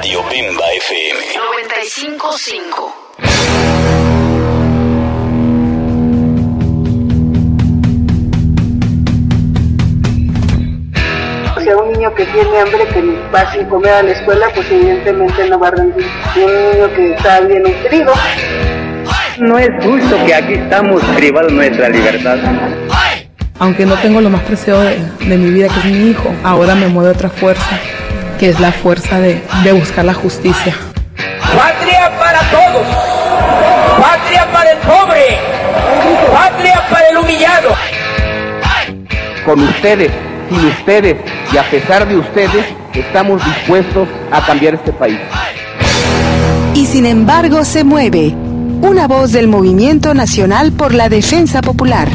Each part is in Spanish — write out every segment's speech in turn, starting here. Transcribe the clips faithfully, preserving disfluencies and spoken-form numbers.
Radio Bemba F M noventa y cinco punto cinco. Si a un niño que tiene hambre, que va sin comer a la escuela, pues evidentemente no va a rendir. Y un niño que está bien nutrido. No es justo que aquí estamos privados de nuestra libertad. Aunque no tengo lo más preciado de, de mi vida, que es mi hijo, ahora me mueve otra fuerza, que es la fuerza de, de buscar la justicia. Patria para todos, patria para el pobre, patria para el humillado. Con ustedes, sin ustedes y a pesar de ustedes, estamos dispuestos a cambiar este país. Y sin embargo se mueve, una voz del Movimiento Nacional por la Defensa Popular.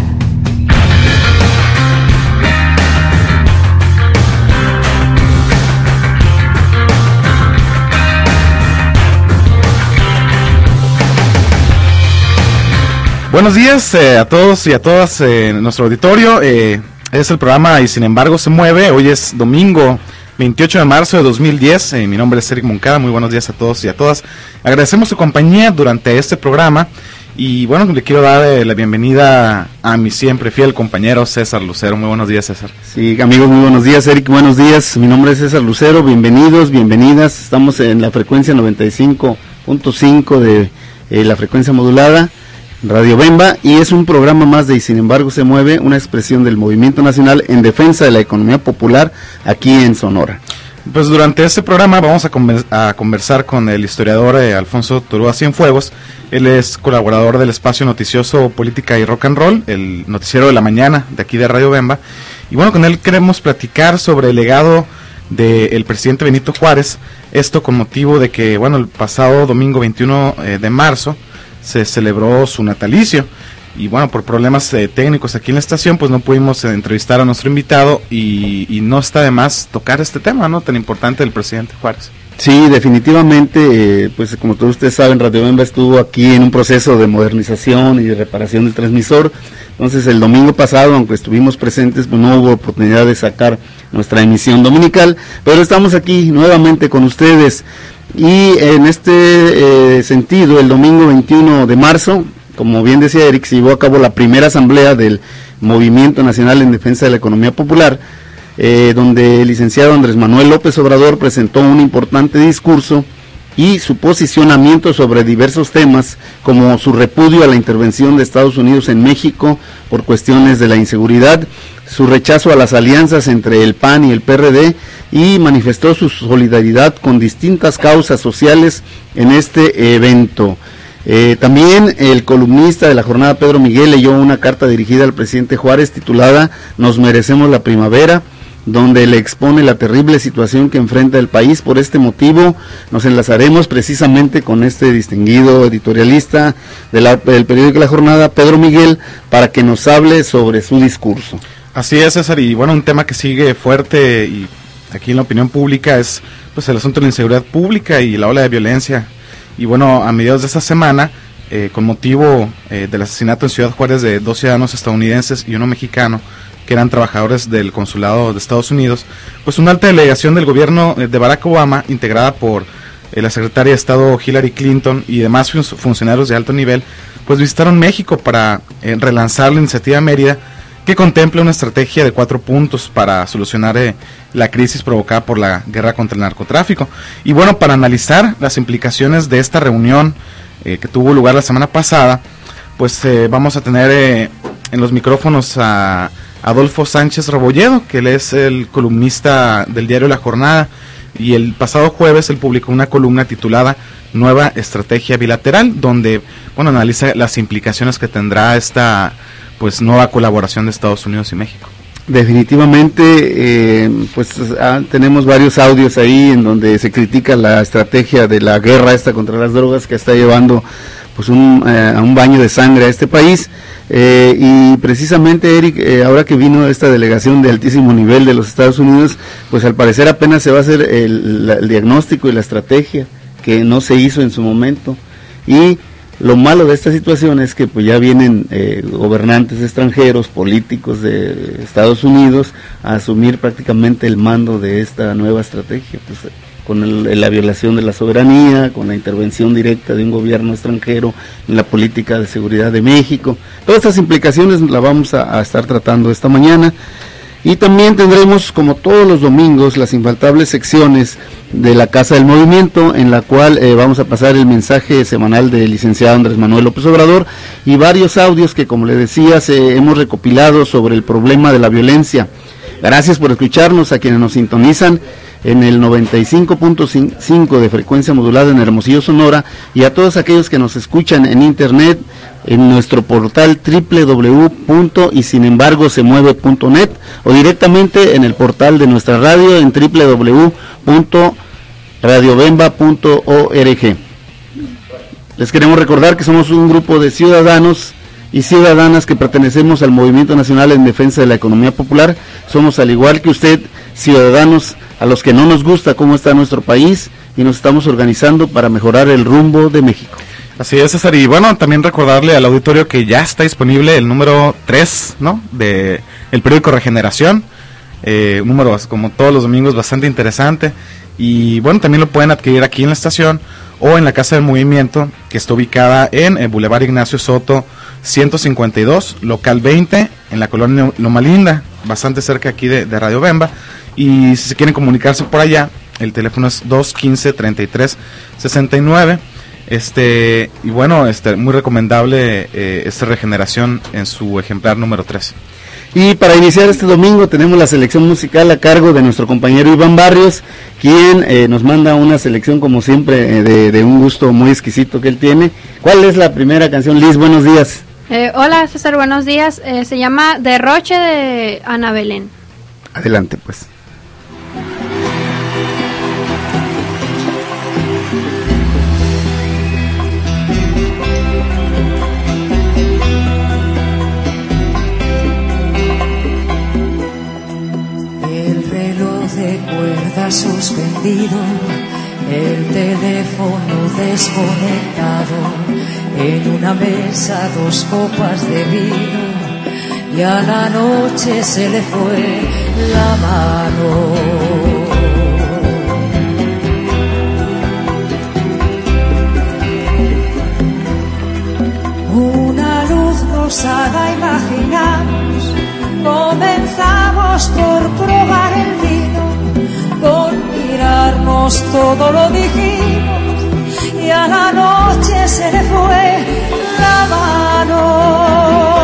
Buenos días eh, a todos y a todas eh, en nuestro auditorio. Eh, es el programa Y Sin Embargo Se Mueve. Hoy es domingo veintiocho de marzo de dos mil diez. Eh, mi nombre es Eric Moncada. Muy buenos días a todos y a todas. Agradecemos su compañía durante este programa. Y bueno, le quiero dar eh, la bienvenida a mi siempre fiel compañero César Lucero. Muy buenos días, César. Sí, amigos, muy buenos días, Eric. Buenos días. Mi nombre es César Lucero. Bienvenidos, bienvenidas. Estamos en la frecuencia noventa y cinco punto cinco de eh, la frecuencia modulada Radio Bemba, y es un programa más de Y Sin Embargo Se Mueve, una expresión del Movimiento Nacional en defensa de la economía popular aquí en Sonora. Pues durante este programa vamos a, conver- a conversar con el historiador eh, Alfonso Turúa Cienfuegos. Él es colaborador del espacio noticioso Política y Rock and Roll, el noticiero de la mañana de aquí de Radio Bemba. Y bueno, con él queremos platicar sobre el legado del presidente Benito Juárez, esto con motivo de que, bueno, el pasado domingo veintiuno eh, de marzo se celebró su natalicio, y bueno, por problemas eh, técnicos aquí en la estación, pues no pudimos eh, entrevistar a nuestro invitado, y, y no está de más tocar este tema, ¿no?, tan importante del presidente Juárez. Sí, definitivamente, eh, pues como todos ustedes saben, Radio Bemba estuvo aquí en un proceso de modernización y de reparación del transmisor. Entonces el domingo pasado, aunque estuvimos presentes, pues no hubo oportunidad de sacar nuestra emisión dominical, pero estamos aquí nuevamente con ustedes. Y en este eh, sentido, el domingo veintiuno de marzo, como bien decía Eric, se llevó a cabo la primera asamblea del Movimiento Nacional en Defensa de la Economía Popular, eh, donde el licenciado Andrés Manuel López Obrador presentó un importante discurso y su posicionamiento sobre diversos temas, como su repudio a la intervención de Estados Unidos en México por cuestiones de la inseguridad, su rechazo a las alianzas entre el P A N y el P R D, y manifestó su solidaridad con distintas causas sociales en este evento. Eh, también el columnista de la jornada, Pedro Miguel, leyó una carta dirigida al presidente Juárez titulada "Nos merecemos la primavera", donde le expone la terrible situación que enfrenta el país. Por este motivo nos enlazaremos precisamente con este distinguido editorialista de la, del periódico La Jornada, Pedro Miguel, para que nos hable sobre su discurso. Así es, César, y bueno, un tema que sigue fuerte y aquí en la opinión pública es pues el asunto de la inseguridad pública y la ola de violencia. Y bueno, a mediados de esta semana, eh, con motivo eh, del asesinato en Ciudad Juárez de dos ciudadanos estadounidenses y uno mexicano, que eran trabajadores del consulado de Estados Unidos, pues una alta delegación del gobierno de Barack Obama, integrada por eh, la secretaria de Estado Hillary Clinton y demás fun- funcionarios de alto nivel, pues visitaron México para eh, relanzar la iniciativa Mérida, que contempla una estrategia de cuatro puntos para solucionar eh, la crisis provocada por la guerra contra el narcotráfico. Y bueno, para analizar las implicaciones de esta reunión eh, que tuvo lugar la semana pasada, pues eh, vamos a tener eh, en los micrófonos a Adolfo Sánchez Rebolledo, que él es el columnista del diario La Jornada, y el pasado jueves él publicó una columna titulada Nueva Estrategia Bilateral, donde, bueno, analiza las implicaciones que tendrá esta pues nueva colaboración de Estados Unidos y México. Definitivamente, eh, pues ah, tenemos varios audios ahí en donde se critica la estrategia de la guerra esta contra las drogas que está llevando pues un, eh, a un baño de sangre a este país, eh, y precisamente, Eric, eh, ahora que vino esta delegación de altísimo nivel de los Estados Unidos, pues al parecer apenas se va a hacer el, la, el diagnóstico y la estrategia que no se hizo en su momento, y lo malo de esta situación es que pues ya vienen eh, gobernantes extranjeros, políticos de Estados Unidos, a asumir prácticamente el mando de esta nueva estrategia. Pues con el, la violación de la soberanía, con la intervención directa de un gobierno extranjero en la política de seguridad de México. Todas estas implicaciones las vamos a, a estar tratando esta mañana. Y también tendremos, como todos los domingos, las infaltables secciones de la Casa del Movimiento, en la cual eh, vamos a pasar el mensaje semanal del licenciado Andrés Manuel López Obrador y varios audios que, como le decía, se, hemos recopilado sobre el problema de la violencia. Gracias por escucharnos a quienes nos sintonizan en el noventa y cinco punto cinco de frecuencia modulada en Hermosillo, Sonora, y a todos aquellos que nos escuchan en internet, en nuestro portal doble u doble u doble u punto y sin embargo se mueve punto net o directamente en el portal de nuestra radio en doble u doble u doble u punto radio bemba punto org. Les queremos recordar que somos un grupo de ciudadanos y ciudadanas que pertenecemos al Movimiento Nacional en Defensa de la Economía Popular. Somos, al igual que usted, ciudadanos a los que no nos gusta cómo está nuestro país y nos estamos organizando para mejorar el rumbo de México. Así es, César, y bueno, también recordarle al auditorio que ya está disponible el número tres, ¿no?, de el periódico Regeneración, eh, un número, como todos los domingos, bastante interesante, y bueno, también lo pueden adquirir aquí en la estación o en la Casa del Movimiento, que está ubicada en el Boulevard Ignacio Soto ciento cincuenta y dos, local veinte, en la colonia Loma Linda, bastante cerca aquí de, de Radio Bemba. Y si se quieren comunicarse por allá, el teléfono es dos uno cinco, treinta y tres sesenta y nueve. Este, y bueno, este, muy recomendable eh, esta Regeneración en su ejemplar número tres. Y para iniciar este domingo tenemos la selección musical a cargo de nuestro compañero Iván Barrios, quien eh, nos manda una selección como siempre eh, de, de un gusto muy exquisito que él tiene. ¿Cuál es la primera canción, Liz? Buenos días. Eh, hola César, buenos días. Eh, se llama Derroche de Ana Belén. Adelante pues. El reloj de cuerda suspendido, el teléfono desconectado, en una mesa dos copas de vino y a la noche se le fue la mano. Una luz rosada imaginamos, comenzamos por probar el vino, con mirarnos todo lo dijimos y a la noche se le fue la mano.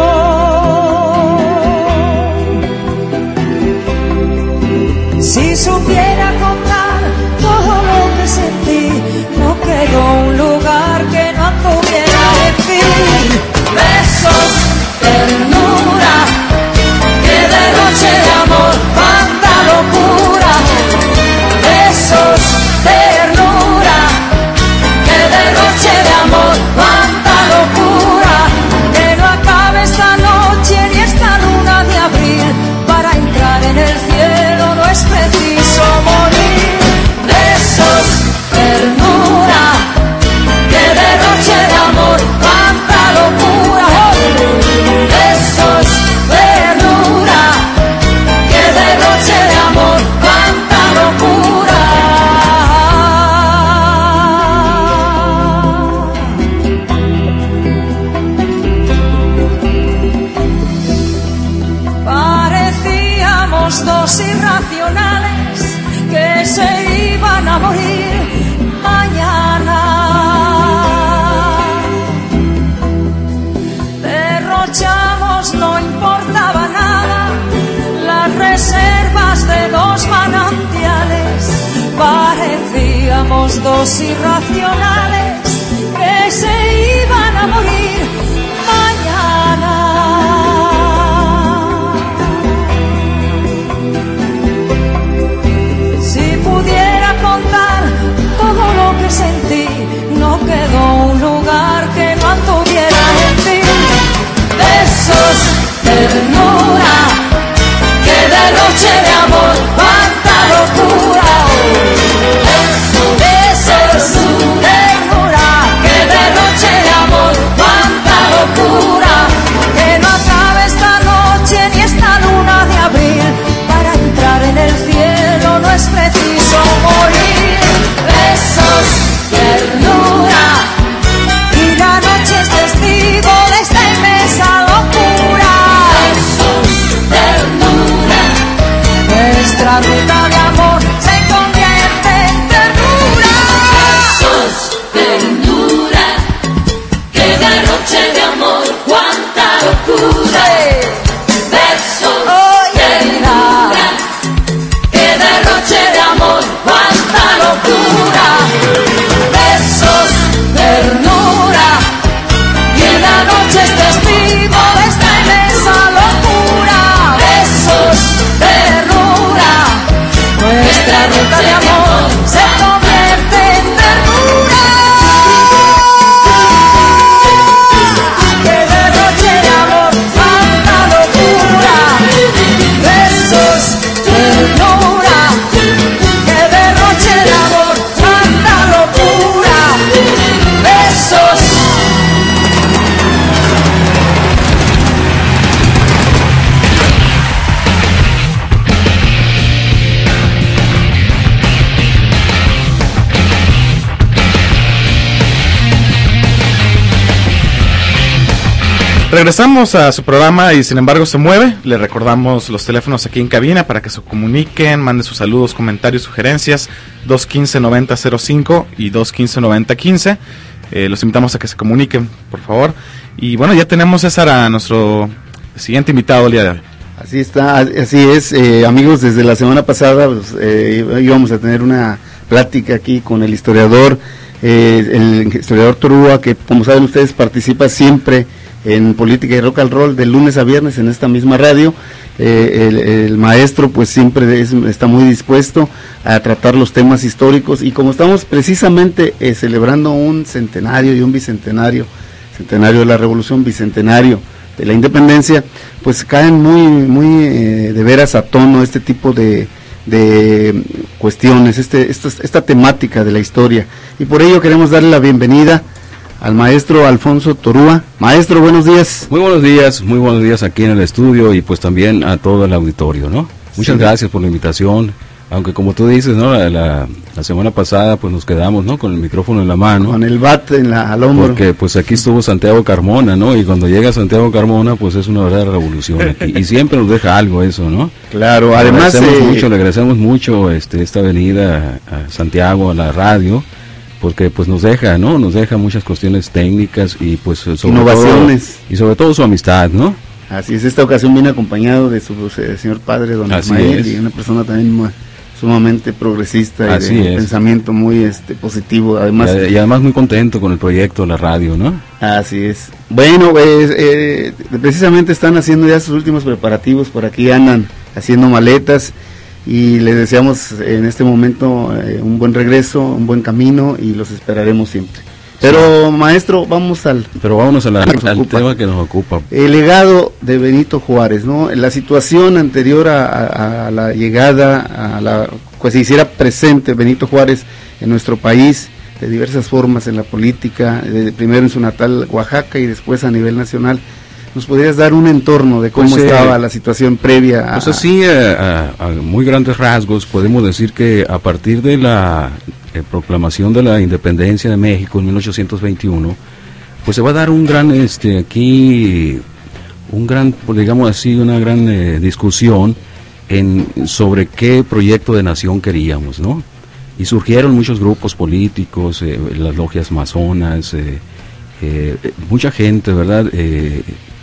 Si supiera contar todo lo que sentí, no quedó un lugar que no anduviera en fin. Besos, ternura, que derroche de amor, cuánta locura. Besos, ternura, que derroche de amor, cuánta locura. Que no acabe esta noche ni esta luna de abril, para entrar en el cielo no es preciso morir. Besos, ternura, que derroche de amor, cuánta locura. Besos, ternura, que derroche de amor, cuánta locura. Parecíamos dos irracionales que se iban a morir mañana. Derrochamos, no importaba nada, las reservas de dos manantiales. Parecíamos dos irracionales que se iban a morir mañana. Si pudiera contar todo lo que sentí, no quedó un lugar que no anduviera en ti. Besos, ternura, que derroche de amor, cuánta locura. Besos, ternura, que derroche de Regresamos a su programa y sin embargo se mueve. Le recordamos los teléfonos aquí en cabina para que se comuniquen, manden sus saludos, comentarios, sugerencias, dos uno cinco, nueve cero cero cinco y dos uno cinco, nueve cero uno cinco. Eh, los invitamos a que se comuniquen, por favor. Y bueno, ya tenemos, César, a nuestro siguiente invitado el día de hoy. Así está, así es, eh, amigos, desde la semana pasada pues, eh, íbamos a tener una plática aquí con el historiador, eh, el historiador Torúa, que como saben ustedes participa siempre en Política y Rock and Roll de lunes a viernes en esta misma radio. Eh, el, el maestro pues siempre es, está muy dispuesto a tratar los temas históricos, y como estamos precisamente eh, celebrando un centenario y un bicentenario, centenario de la Revolución, bicentenario de la Independencia, pues caen muy muy eh, de veras a tono este tipo de, de cuestiones, este, esta, esta temática de la historia, y por ello queremos darle la bienvenida al maestro Alfonso Torúa. Maestro, buenos días. Muy buenos días, muy buenos días aquí en el estudio y pues también a todo el auditorio, ¿no? Muchas sí. gracias por la invitación, aunque como tú dices, ¿no? La, la, la semana pasada pues nos quedamos, ¿no? Con el micrófono en la mano. Con el bat en la, al hombro. Porque pues aquí estuvo Santiago Carmona, ¿no? Y cuando llega Santiago Carmona pues es una verdadera revolución aquí. Y siempre nos deja algo eso, ¿no? Claro, además... Le agradecemos eh... mucho, le agradecemos mucho este, esta venida a, a Santiago, a la radio, porque pues nos deja, ¿no? Nos deja muchas cuestiones técnicas y pues sobre innovaciones todo, y sobre todo su amistad, ¿no? Así es, esta ocasión viene acompañado de su eh, señor padre, don Ismael, y una persona también muy, sumamente progresista Así y de es. pensamiento muy este positivo, además y, y además muy contento con el proyecto de la radio, ¿no? Así es. Bueno, pues eh, precisamente están haciendo ya sus últimos preparativos, por aquí andan haciendo maletas, y les deseamos en este momento eh, un buen regreso, un buen camino, y los esperaremos siempre. Pero sí. Maestro, vamos al pero vámonos a la, al tema que nos ocupa. El legado de Benito Juárez, ¿no? La situación anterior a, a, a la llegada, a la pues se hiciera presente Benito Juárez en nuestro país de diversas formas en la política, de, primero en su natal Oaxaca y después a nivel nacional. ¿Nos podrías dar un entorno de cómo pues, estaba eh, la situación previa? A... Pues así, a, a, a muy grandes rasgos, podemos decir que a partir de la eh, proclamación de la independencia de México en mil ochocientos veintiuno, pues se va a dar un gran, este, aquí, un gran, digamos así, una gran eh, discusión en sobre qué proyecto de nación queríamos, ¿no? Y surgieron muchos grupos políticos, eh, las logias masonas, eh, eh, mucha gente, ¿verdad?, eh,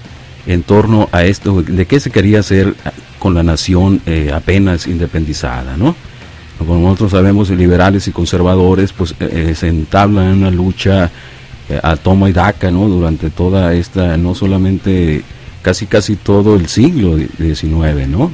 en torno a esto, de qué se quería hacer con la nación eh, apenas independizada, ¿no? Como nosotros sabemos, liberales y conservadores, pues eh, se entablan en una lucha eh, a toma y daca, ¿no? Durante toda esta, no solamente, casi casi todo el siglo diecinueve, ¿no?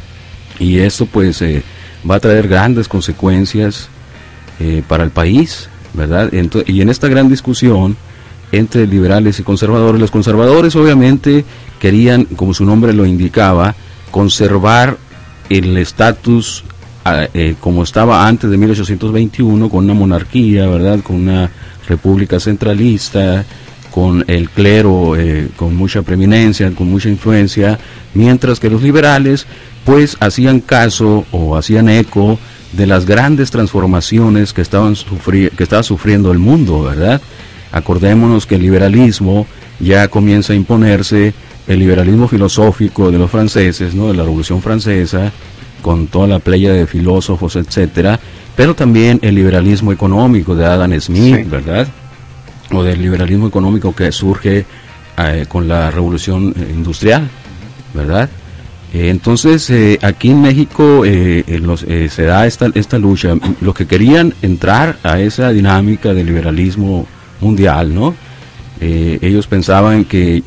Y esto pues eh, va a traer grandes consecuencias eh, para el país, ¿verdad? Entonces, y en esta gran discusión entre liberales y conservadores, los conservadores obviamente querían, como su nombre lo indicaba, conservar el estatus eh, como estaba antes de mil ochocientos veintiuno, con una monarquía, ¿verdad?, con una república centralista, con el clero eh, con mucha preeminencia, con mucha influencia, mientras que los liberales pues hacían caso o hacían eco de las grandes transformaciones que estaban sufri- que estaba sufriendo el mundo, ¿verdad? Acordémonos que el liberalismo ya comienza a imponerse, el liberalismo filosófico de los franceses, ¿no?, de la Revolución Francesa, con toda la playa de filósofos, etcétera, pero también el liberalismo económico de Adam Smith, sí. ¿verdad?, o del liberalismo económico que surge eh, con la Revolución Industrial, ¿verdad? Eh, entonces, eh, aquí en México eh, en los, eh, se da esta, esta lucha. Los que querían entrar a esa dinámica del liberalismo mundial, ¿no? Eh, ellos pensaban que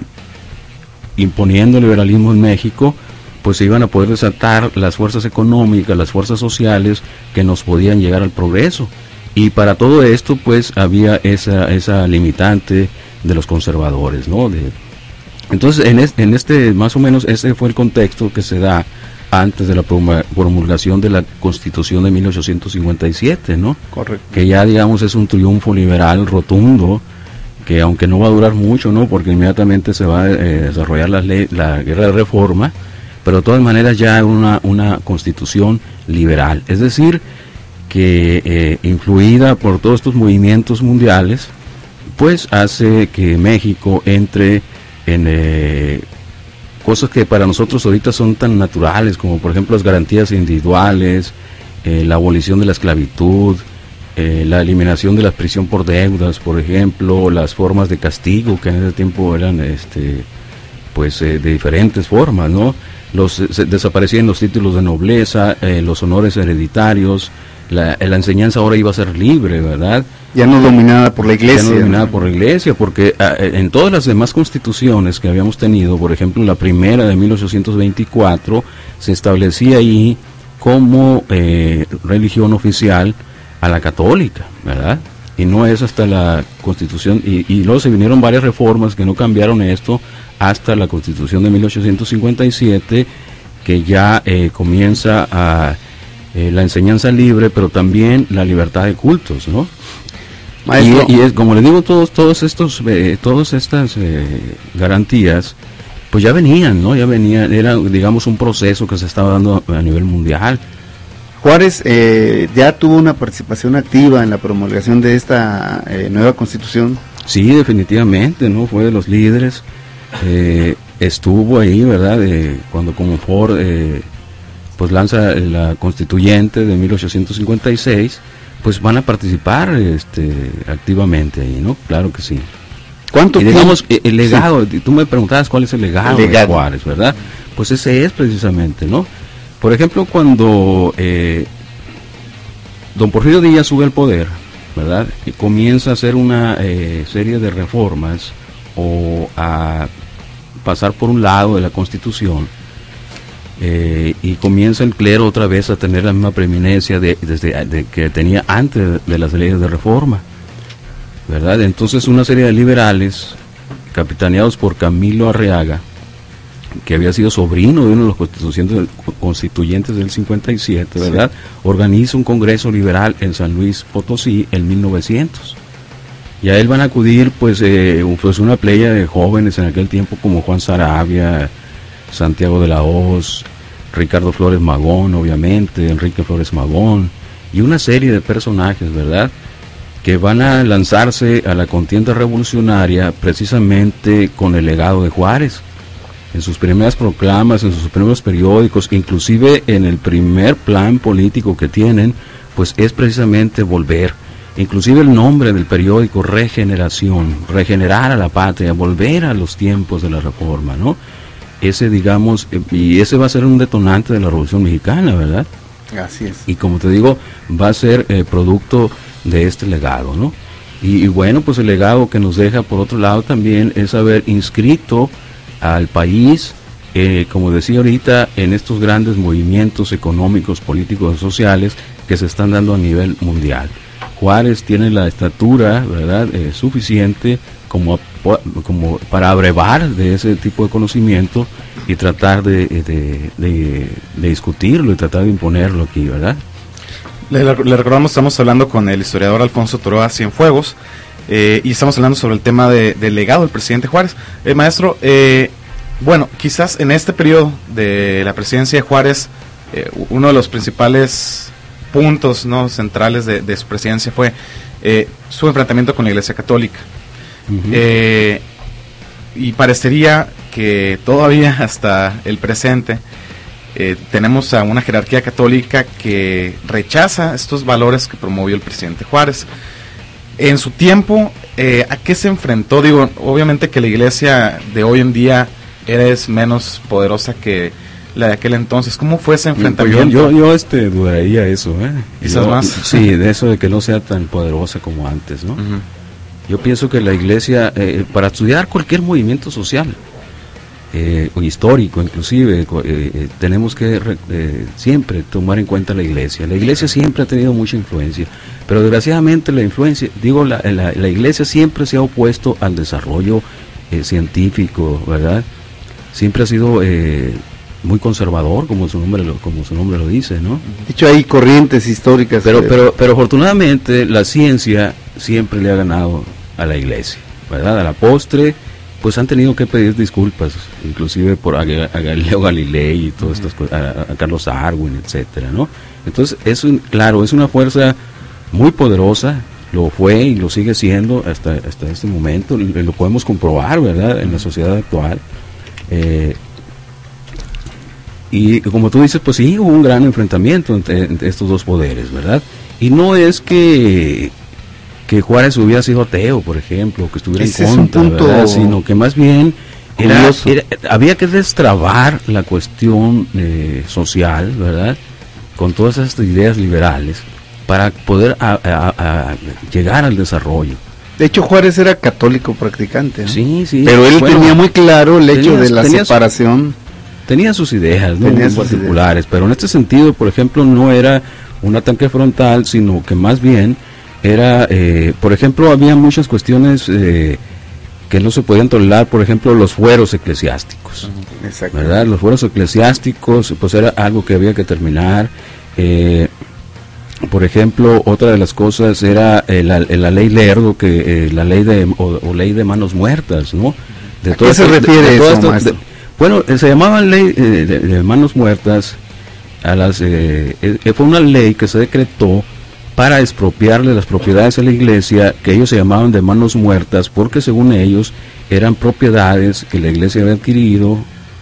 imponiendo el liberalismo en México, pues se iban a poder desatar las fuerzas económicas, las fuerzas sociales que nos podían llegar al progreso. Y para todo esto, pues había esa esa limitante de los conservadores, ¿no? De, entonces, en, es, en este, más o menos, ese fue el contexto que se da antes de la promulgación de la Constitución de mil ochocientos cincuenta y siete, ¿no? Correcto. Que ya, digamos, es un triunfo liberal rotundo, que aunque no va a durar mucho, ¿no?, porque inmediatamente se va a eh, desarrollar la, ley, la guerra de reforma, pero de todas maneras ya es una, una constitución liberal, es decir, que eh, influida por todos estos movimientos mundiales, pues hace que México entre en eh, cosas que para nosotros ahorita son tan naturales, como por ejemplo las garantías individuales, eh, la abolición de la esclavitud, eh, la eliminación de la prisión por deudas, por ejemplo, las formas de castigo que en ese tiempo eran este pues eh, de diferentes formas, ¿no? Los se, desaparecían los títulos de nobleza, eh, los honores hereditarios, la, la enseñanza ahora iba a ser libre, ¿verdad? Ya no dominada por la iglesia. Ya no dominada por la iglesia, porque a, en todas las demás constituciones que habíamos tenido, por ejemplo, la primera de mil ochocientos veinticuatro, se establecía ahí como eh, religión oficial a la católica, ¿verdad? Y no es hasta la constitución, y, y luego se vinieron varias reformas que no cambiaron esto, hasta la constitución de mil ochocientos cincuenta y siete, que ya eh, comienza a eh, la enseñanza libre, pero también la libertad de cultos, ¿no? Maestro. Y, y es, como le digo, todos todos estos eh, todas estas eh, garantías pues ya venían, ¿no? Ya venían, era digamos un proceso que se estaba dando a nivel mundial. Juárez eh, ya tuvo una participación activa en la promulgación de esta eh, nueva constitución. Sí, definitivamente, ¿no? Fue de los líderes, eh, estuvo ahí, ¿verdad? Eh, cuando Comonfort eh, pues lanza la constituyente de mil ochocientos cincuenta y seis, pues van a participar este, activamente ahí, ¿no? Claro que sí. ¿Cuánto y digamos, el, el legado, sí. Tú me preguntabas cuál es el legado, el legado de Juárez, ¿verdad? Pues ese es precisamente, ¿no? Por ejemplo, cuando eh, don Porfirio Díaz sube al poder, ¿verdad? Y comienza a hacer una eh, serie de reformas o a pasar por un lado de la Constitución, eh, y comienza el clero otra vez a tener la misma preeminencia de, desde, de que tenía antes de las leyes de reforma, ¿verdad? Entonces una serie de liberales, capitaneados por Camilo Arriaga, que había sido sobrino de uno de los constituyentes, constituyentes del cincuenta y siete, ¿verdad? Sí. Organiza un congreso liberal en San Luis Potosí en mil novecientos. Y a él van a acudir pues, eh, pues una playa de jóvenes en aquel tiempo como Juan Saravia, Santiago de la Hoz, Ricardo Flores Magón, obviamente, Enrique Flores Magón, y una serie de personajes, ¿verdad?, que van a lanzarse a la contienda revolucionaria precisamente con el legado de Juárez. En sus primeras proclamas, en sus primeros periódicos, inclusive en el primer plan político que tienen, pues es precisamente volver. Inclusive el nombre del periódico, Regeneración, regenerar a la patria, volver a los tiempos de la reforma, ¿no? Ese, digamos, y ese va a ser un detonante de la Revolución Mexicana, ¿verdad? Así es. Y como te digo, va a ser eh, producto de este legado, ¿no? Y, y bueno, pues el legado que nos deja, por otro lado, también es haber inscrito al país, eh, como decía ahorita, en estos grandes movimientos económicos, políticos y sociales que se están dando a nivel mundial. Juárez tiene la estatura, ¿verdad?, eh, suficiente como, como para abrevar de ese tipo de conocimiento y tratar de, de, de, de discutirlo y tratar de imponerlo aquí, ¿verdad? Le, le recordamos, estamos hablando con el historiador Alfonso Toroa Cienfuegos, Eh, y estamos hablando sobre el tema de, del legado del presidente Juárez. Eh, maestro, eh, bueno, quizás en este periodo de la presidencia de Juárez, eh, uno de los principales puntos, ¿no?, centrales de, de su presidencia fue eh, su enfrentamiento con la Iglesia Católica. Uh-huh. eh, y parecería que todavía hasta el presente eh, tenemos a una jerarquía católica que rechaza estos valores que promovió el presidente Juárez. En su tiempo, eh, ¿a qué se enfrentó? Digo, obviamente que la iglesia de hoy en día es menos poderosa que la de aquel entonces. ¿Cómo fue ese enfrentamiento? Pues yo, yo, yo este, dudaría eso, ¿eh? Quizás yo, más. Sí, de eso de que no sea tan poderosa como antes, ¿no? Uh-huh. Yo pienso que la iglesia, eh, para estudiar cualquier movimiento social, eh, o histórico inclusive, eh, eh, tenemos que eh, siempre tomar en cuenta la iglesia. La iglesia siempre ha tenido mucha influencia, pero desgraciadamente la influencia, digo, la, la, la iglesia siempre se ha opuesto al desarrollo eh, científico, ¿verdad? Siempre ha sido eh, muy conservador, como su nombre lo, como su nombre lo dice, ¿no? De hecho hay corrientes históricas. Pero, de... pero, pero afortunadamente la ciencia siempre le ha ganado a la iglesia, ¿verdad? A la postre, pues han tenido que pedir disculpas, inclusive por a, a Galileo Galilei y todas estas cosas, a, a Carlos Darwin, etcétera, ¿no? Entonces, es un, claro, es una fuerza muy poderosa, lo fue y lo sigue siendo hasta, hasta este momento, lo, lo podemos comprobar, ¿verdad?, en la sociedad actual. Eh, y como tú dices, pues sí, hubo un gran enfrentamiento entre, entre estos dos poderes, ¿verdad? Y no es que, que Juárez hubiera sido ateo, por ejemplo, que estuviera Ese en contra, es un punto ¿verdad?, sino que más bien era, era, había que destrabar la cuestión eh, social, ¿verdad?, con todas estas ideas liberales, para poder a, a, a llegar al desarrollo. De hecho, Juárez era católico practicante, ¿no? Sí, sí. Pero él bueno, tenía muy claro el hecho tenía, de la tenía separación. Su, tenía sus ideas, ¿no?, tenía muy sus particulares, ideas. Pero en este sentido, por ejemplo, no era un ataque frontal, sino que más bien era, eh, por ejemplo, había muchas cuestiones eh, que no se podían tolerar, por ejemplo, los fueros eclesiásticos. Exacto. ¿Verdad? Los fueros eclesiásticos, pues era algo que había que terminar. Eh, por ejemplo, otra de las cosas era eh, la, la ley Lerdo, que eh, la ley de o, o ley de manos muertas, ¿no? De ¿A qué se refiere de, de eso, esto, maestro? De, bueno, eh, se llamaba ley eh, de, de manos muertas a las eh, eh, fue una ley que se decretó para expropiarle las propiedades a la iglesia, que ellos se llamaban de manos muertas, porque según ellos eran propiedades que la iglesia había adquirido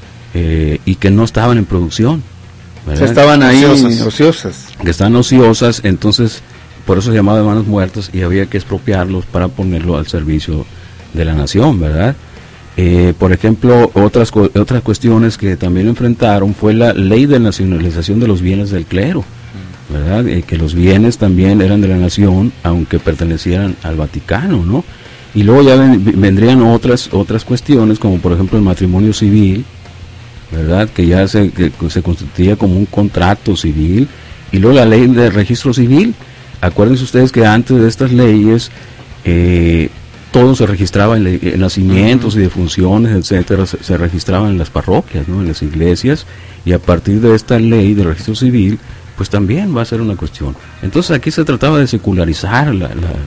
eh, y que no estaban en producción. O sea, estaban ahí ociosas. ociosas. Que están ociosas, entonces por eso se llamaba de manos muertas y había que expropiarlos para ponerlo al servicio de la nación, ¿verdad? Eh, por ejemplo, otras, otras cuestiones que también enfrentaron fue la ley de nacionalización de los bienes del clero, ¿verdad? Eh, que los bienes también eran de la nación, aunque pertenecieran al Vaticano, ¿no? Y luego ya ven, vendrían otras otras cuestiones, como por ejemplo el matrimonio civil, ¿verdad?, que ya se, que se constituía como un contrato civil, y luego la ley de registro civil. Acuérdense ustedes que antes de estas leyes eh, todo se registraba en, en nacimientos y defunciones, etcétera, se, se registraban en las parroquias, ¿no?, en las iglesias, y a partir de esta ley de registro civil, pues también va a ser una cuestión. Entonces aquí se trataba de secularizar la,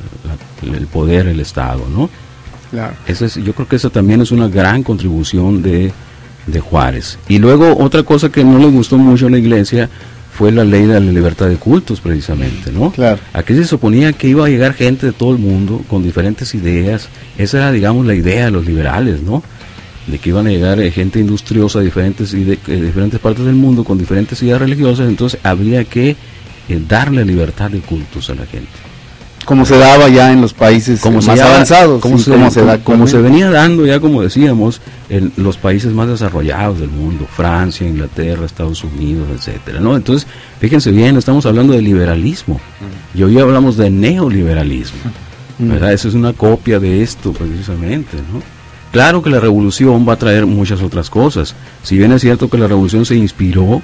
la, la, el poder, el Estado, ¿no? Claro. Ese es, yo creo que esa también es una gran contribución de de Juárez. Y luego otra cosa que no le gustó mucho a la iglesia fue la ley de la libertad de cultos, precisamente, ¿no? Claro. Aquí se suponía que iba a llegar gente de todo el mundo con diferentes ideas. Esa era, digamos, la idea de los liberales, ¿no? De que iban a llegar eh, gente industriosa de diferentes, de, de diferentes partes del mundo con diferentes ideas religiosas. Entonces habría que eh, darle libertad de cultos a la gente. Como se daba ya en los países como más ya, avanzados, como, se, como, se, da como se venía dando ya, como decíamos, en los países más desarrollados del mundo, Francia, Inglaterra, Estados Unidos, etcétera, ¿no? Entonces, fíjense bien, estamos hablando de liberalismo, y hoy hablamos de neoliberalismo, ¿verdad? Esa es una copia de esto, precisamente, ¿no? Claro que la revolución va a traer muchas otras cosas. Si bien es cierto que la revolución se inspiró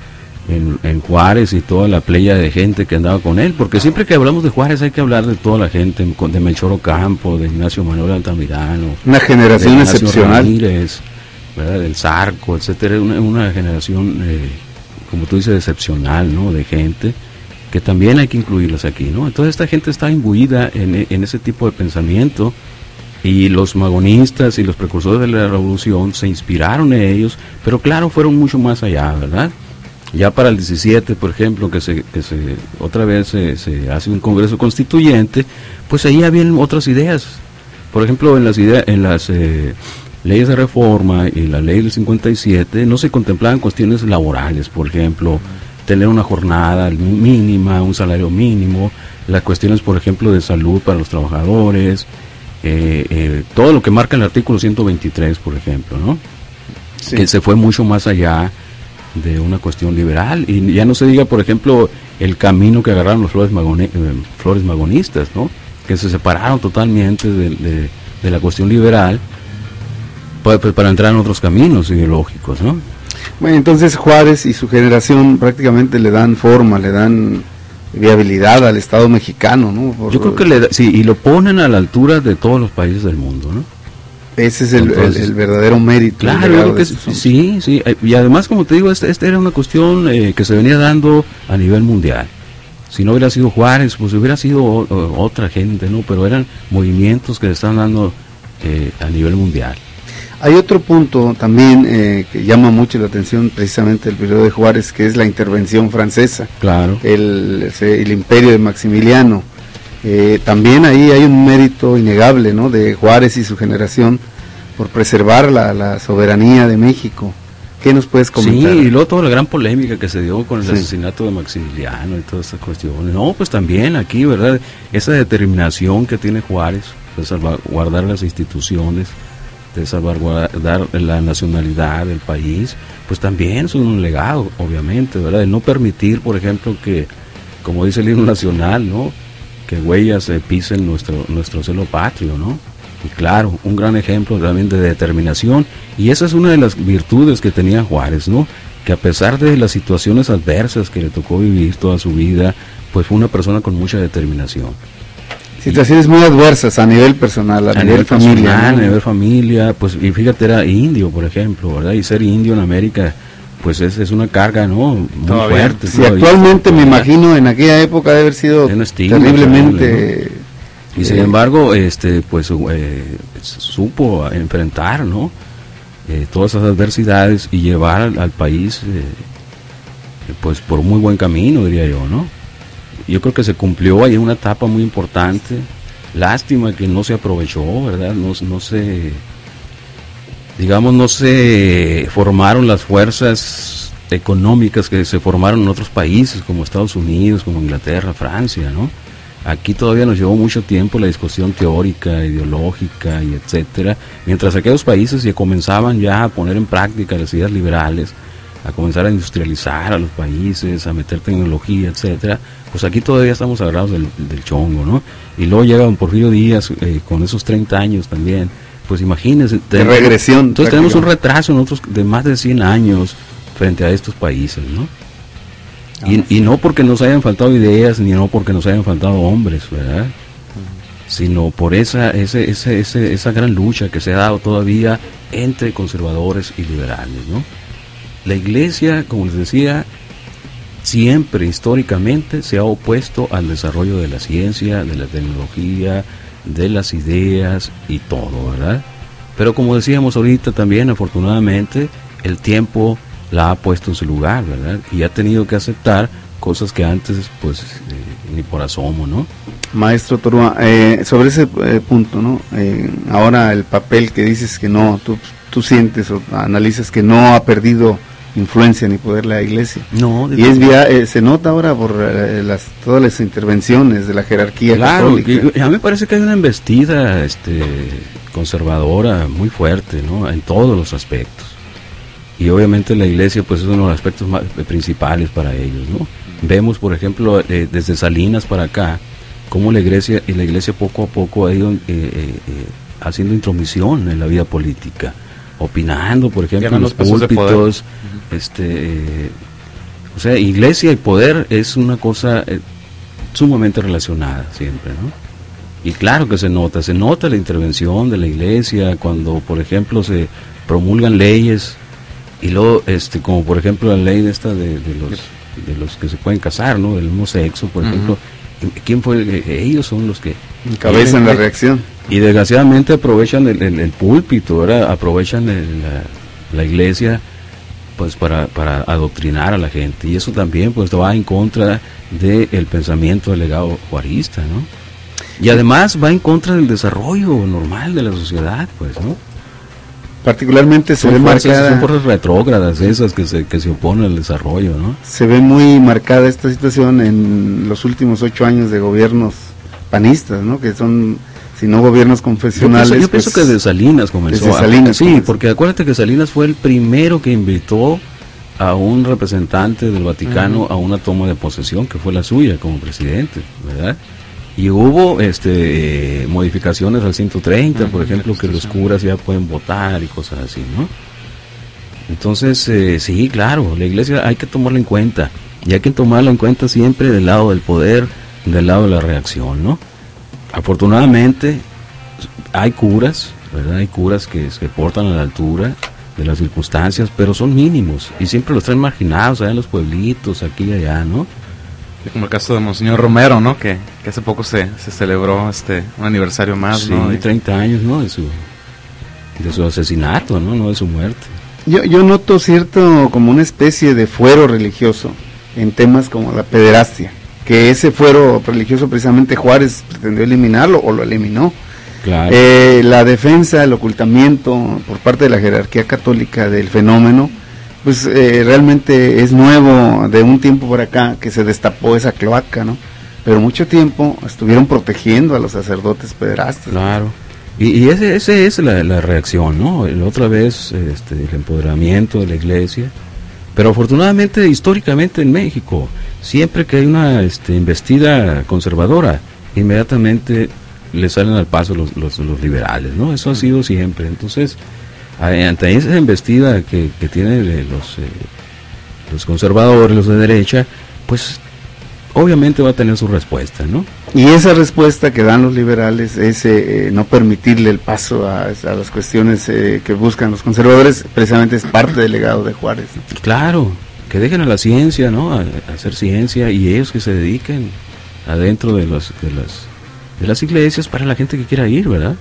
En, en Juárez y toda la playa de gente que andaba con él, porque siempre que hablamos de Juárez hay que hablar de toda la gente, de Melchor Ocampo, de Ignacio Manuel Altamirano, una generación de excepcional, Ramírez, ¿verdad?, del Zarco, etcétera, una, una generación, eh, como tú dices, excepcional, ¿no?, de gente que también hay que incluirlas aquí, ¿no? Entonces esta gente está imbuida en, en ese tipo de pensamiento, y los magonistas y los precursores de la revolución se inspiraron en ellos, pero claro, fueron mucho más allá, ¿verdad? Ya para el diecisiete, por ejemplo, que se, que se otra vez se, se hace un congreso constituyente, pues ahí habían otras ideas. Por ejemplo, en las ideas, en las eh, leyes de reforma y la ley del cincuenta y siete no se contemplaban cuestiones laborales, por ejemplo, tener una jornada mínima, un salario mínimo, las cuestiones, por ejemplo, de salud para los trabajadores, eh, eh, todo lo que marca el artículo ciento veintitrés, por ejemplo, ¿no? Sí. Que se fue mucho más allá de una cuestión liberal, y ya no se diga, por ejemplo, el camino que agarraron los flores, magone, eh, flores magonistas, ¿no?, que se separaron totalmente de, de, de la cuestión liberal para, para entrar en otros caminos ideológicos, ¿no? Bueno, entonces Juárez y su generación prácticamente le dan forma, le dan viabilidad al Estado mexicano, ¿no? Por, Yo creo que le da, sí, y lo ponen a la altura de todos los países del mundo, ¿no? Ese es el, Entonces, el, el verdadero mérito. Claro, yo creo que es, sí, sí, y además, como te digo, esta este era una cuestión eh, que se venía dando a nivel mundial. Si no hubiera sido Juárez, pues hubiera sido o, o, otra gente, ¿no? Pero eran movimientos que se están dando eh, a nivel mundial. Hay otro punto también eh, que llama mucho la atención, precisamente del periodo de Juárez, que es la intervención francesa. Claro. El, el imperio de Maximiliano. Eh, también ahí hay un mérito innegable, ¿no?, de Juárez y su generación por preservar la, la soberanía de México. ¿Qué nos puedes comentar? Sí, y luego toda la gran polémica que se dio con el Sí. asesinato de Maximiliano y todas estas cuestiones. No, pues también aquí, ¿verdad? Esa determinación que tiene Juárez de salvaguardar las instituciones, de salvaguardar la nacionalidad del país, pues también son un legado, obviamente, ¿verdad? De no permitir, por ejemplo, que, como dice el himno nacional, ¿no?, que huellas eh, pisen nuestro, nuestro celo patrio, ¿no? Y claro, un gran ejemplo también de determinación, y esa es una de las virtudes que tenía Juárez, ¿no?, que a pesar de las situaciones adversas que le tocó vivir toda su vida, pues fue una persona con mucha determinación. Situaciones muy adversas a nivel personal, a, A nivel, nivel familia, personal, ¿no? a nivel familia, pues, y fíjate, era indio, por ejemplo, ¿verdad? Y ser indio en América, pues es, es una carga, ¿no?, muy Todavía. fuerte. Sí, todavía, actualmente me todavía. imagino en aquella época debe haber sido Un estigma terriblemente... terrible, ¿no? Y sin eh, embargo, este, pues eh, supo enfrentar, ¿no?, eh, todas esas adversidades y llevar al, al país, eh, pues por un muy buen camino, diría yo, ¿no? Yo creo que se cumplió ahí una etapa muy importante. Lástima que no se aprovechó, ¿verdad? No, no se, digamos, no se formaron las fuerzas económicas que se formaron en otros países como Estados Unidos, como Inglaterra, Francia, ¿no? Aquí todavía nos llevó mucho tiempo la discusión teórica, ideológica y etcétera, mientras aquellos países ya comenzaban ya a poner en práctica las ideas liberales, a comenzar a industrializar a los países, a meter tecnología, etcétera, pues aquí todavía estamos agarrados del, del chongo, ¿no? Y luego llega don Porfirio Díaz eh, con esos treinta años también, pues imagínense. De regresión. Entonces tenemos un retraso nosotros de más de cien años frente a estos países, ¿no? Y, y no porque nos hayan faltado ideas, ni no porque nos hayan faltado hombres, ¿verdad? Sino por esa, ese, ese, ese, esa gran lucha que se ha dado todavía entre conservadores y liberales, ¿no? La Iglesia, como les decía, siempre históricamente se ha opuesto al desarrollo de la ciencia, de la tecnología, de las ideas y todo, ¿verdad? Pero como decíamos ahorita también, afortunadamente, el tiempo la ha puesto en su lugar, ¿verdad? Y ha tenido que aceptar cosas que antes, pues, eh, ni por asomo, ¿no? Maestro Torúa, eh, sobre ese eh, punto, ¿no? Eh, ahora el papel que dices que no, tú, tú sientes o analizas que no ha perdido influencia ni poder la Iglesia. No, y es via, eh, se nota ahora por eh, las todas las intervenciones de la jerarquía claro, católica. Y, y a mí me parece que hay una embestida este, conservadora muy fuerte, ¿no?, en todos los aspectos. Y obviamente la Iglesia pues es uno de los aspectos más principales para ellos, ¿no? Vemos, por ejemplo, eh, desde Salinas para acá, cómo la Iglesia, y la Iglesia poco a poco ha ido eh, eh, haciendo intromisión en la vida política, opinando, por ejemplo, en los púlpitos, este, eh, o sea, Iglesia y poder es una cosa eh, sumamente relacionada siempre, ¿no? Y claro que se nota, se nota la intervención de la Iglesia cuando, por ejemplo, se promulgan leyes. Y luego, este, como por ejemplo la ley de esta de, de los de los que se pueden casar, ¿no?, del mismo sexo, por uh-huh. ejemplo, ¿quién fue? Ellos son los que encabezan la reacción. Y desgraciadamente aprovechan el, el, el púlpito, ¿verdad? Aprovechan el, la, la iglesia, pues para, para adoctrinar a la gente. Y eso también, pues, va en contra del pensamiento del legado juarista, ¿no? Y además va en contra del desarrollo normal de la sociedad, pues, ¿no? Particularmente se son ve fuerzas, marcada, son fuerzas retrógradas esas que se, que se oponen al desarrollo, ¿no? Se ve muy marcada esta situación en los últimos ocho años de gobiernos panistas, ¿no? Que son, si no gobiernos confesionales. Yo pienso, yo pues, pienso que de Salinas comenzó. Desde Salinas, sí, comenzó. Porque acuérdate que Salinas fue el primero que invitó a un representante del Vaticano uh-huh. a una toma de posesión que fue la suya como presidente, ¿verdad? Y hubo este eh, modificaciones al ciento treinta, uh-huh. por ejemplo, que los curas ya pueden votar y cosas así, ¿no? Entonces, eh, sí, claro, la Iglesia hay que tomarla en cuenta, y hay que tomarla en cuenta siempre del lado del poder, del lado de la reacción, ¿no? Afortunadamente, hay curas, ¿verdad? Hay curas que se portan a la altura de las circunstancias, pero son mínimos, y siempre los traen marginados allá en los pueblitos, aquí y allá, ¿no? Como el caso de Monseñor Romero, ¿no? Que, que hace poco se, se celebró este un aniversario más, sí, ¿no? Sí, treinta años, ¿no? De su, de su asesinato, ¿no? No de su muerte. Yo, yo noto cierto, como una especie de fuero religioso en temas como la pederastia. que ese fuero religioso precisamente Juárez pretendió eliminarlo o lo eliminó. Claro. Eh, la defensa, el ocultamiento por parte de la jerarquía católica del fenómeno, pues eh, realmente es nuevo de un tiempo por acá que se destapó esa cloaca, ¿no? Pero mucho tiempo estuvieron protegiendo a los sacerdotes pederastas. Claro. Y, y ese, ese es la, la reacción, ¿no? La otra vez, este, el empoderamiento de la iglesia. Pero afortunadamente, históricamente en México, siempre que hay una este, investida conservadora, inmediatamente le salen al paso los, los, los liberales, ¿no? Eso ha sido siempre. Entonces, ante esa embestida que, que tienen los, eh, los conservadores, los de derecha, pues obviamente va a tener su respuesta, ¿no? Y esa respuesta que dan los liberales es eh, no permitirle el paso a, a las cuestiones eh, que buscan los conservadores, precisamente es parte del legado de Juárez, ¿no? Claro, que dejen a la ciencia, ¿no? A, a hacer ciencia, y ellos que se dediquen adentro de, los, de, las, de las iglesias para la gente que quiera ir, ¿verdad?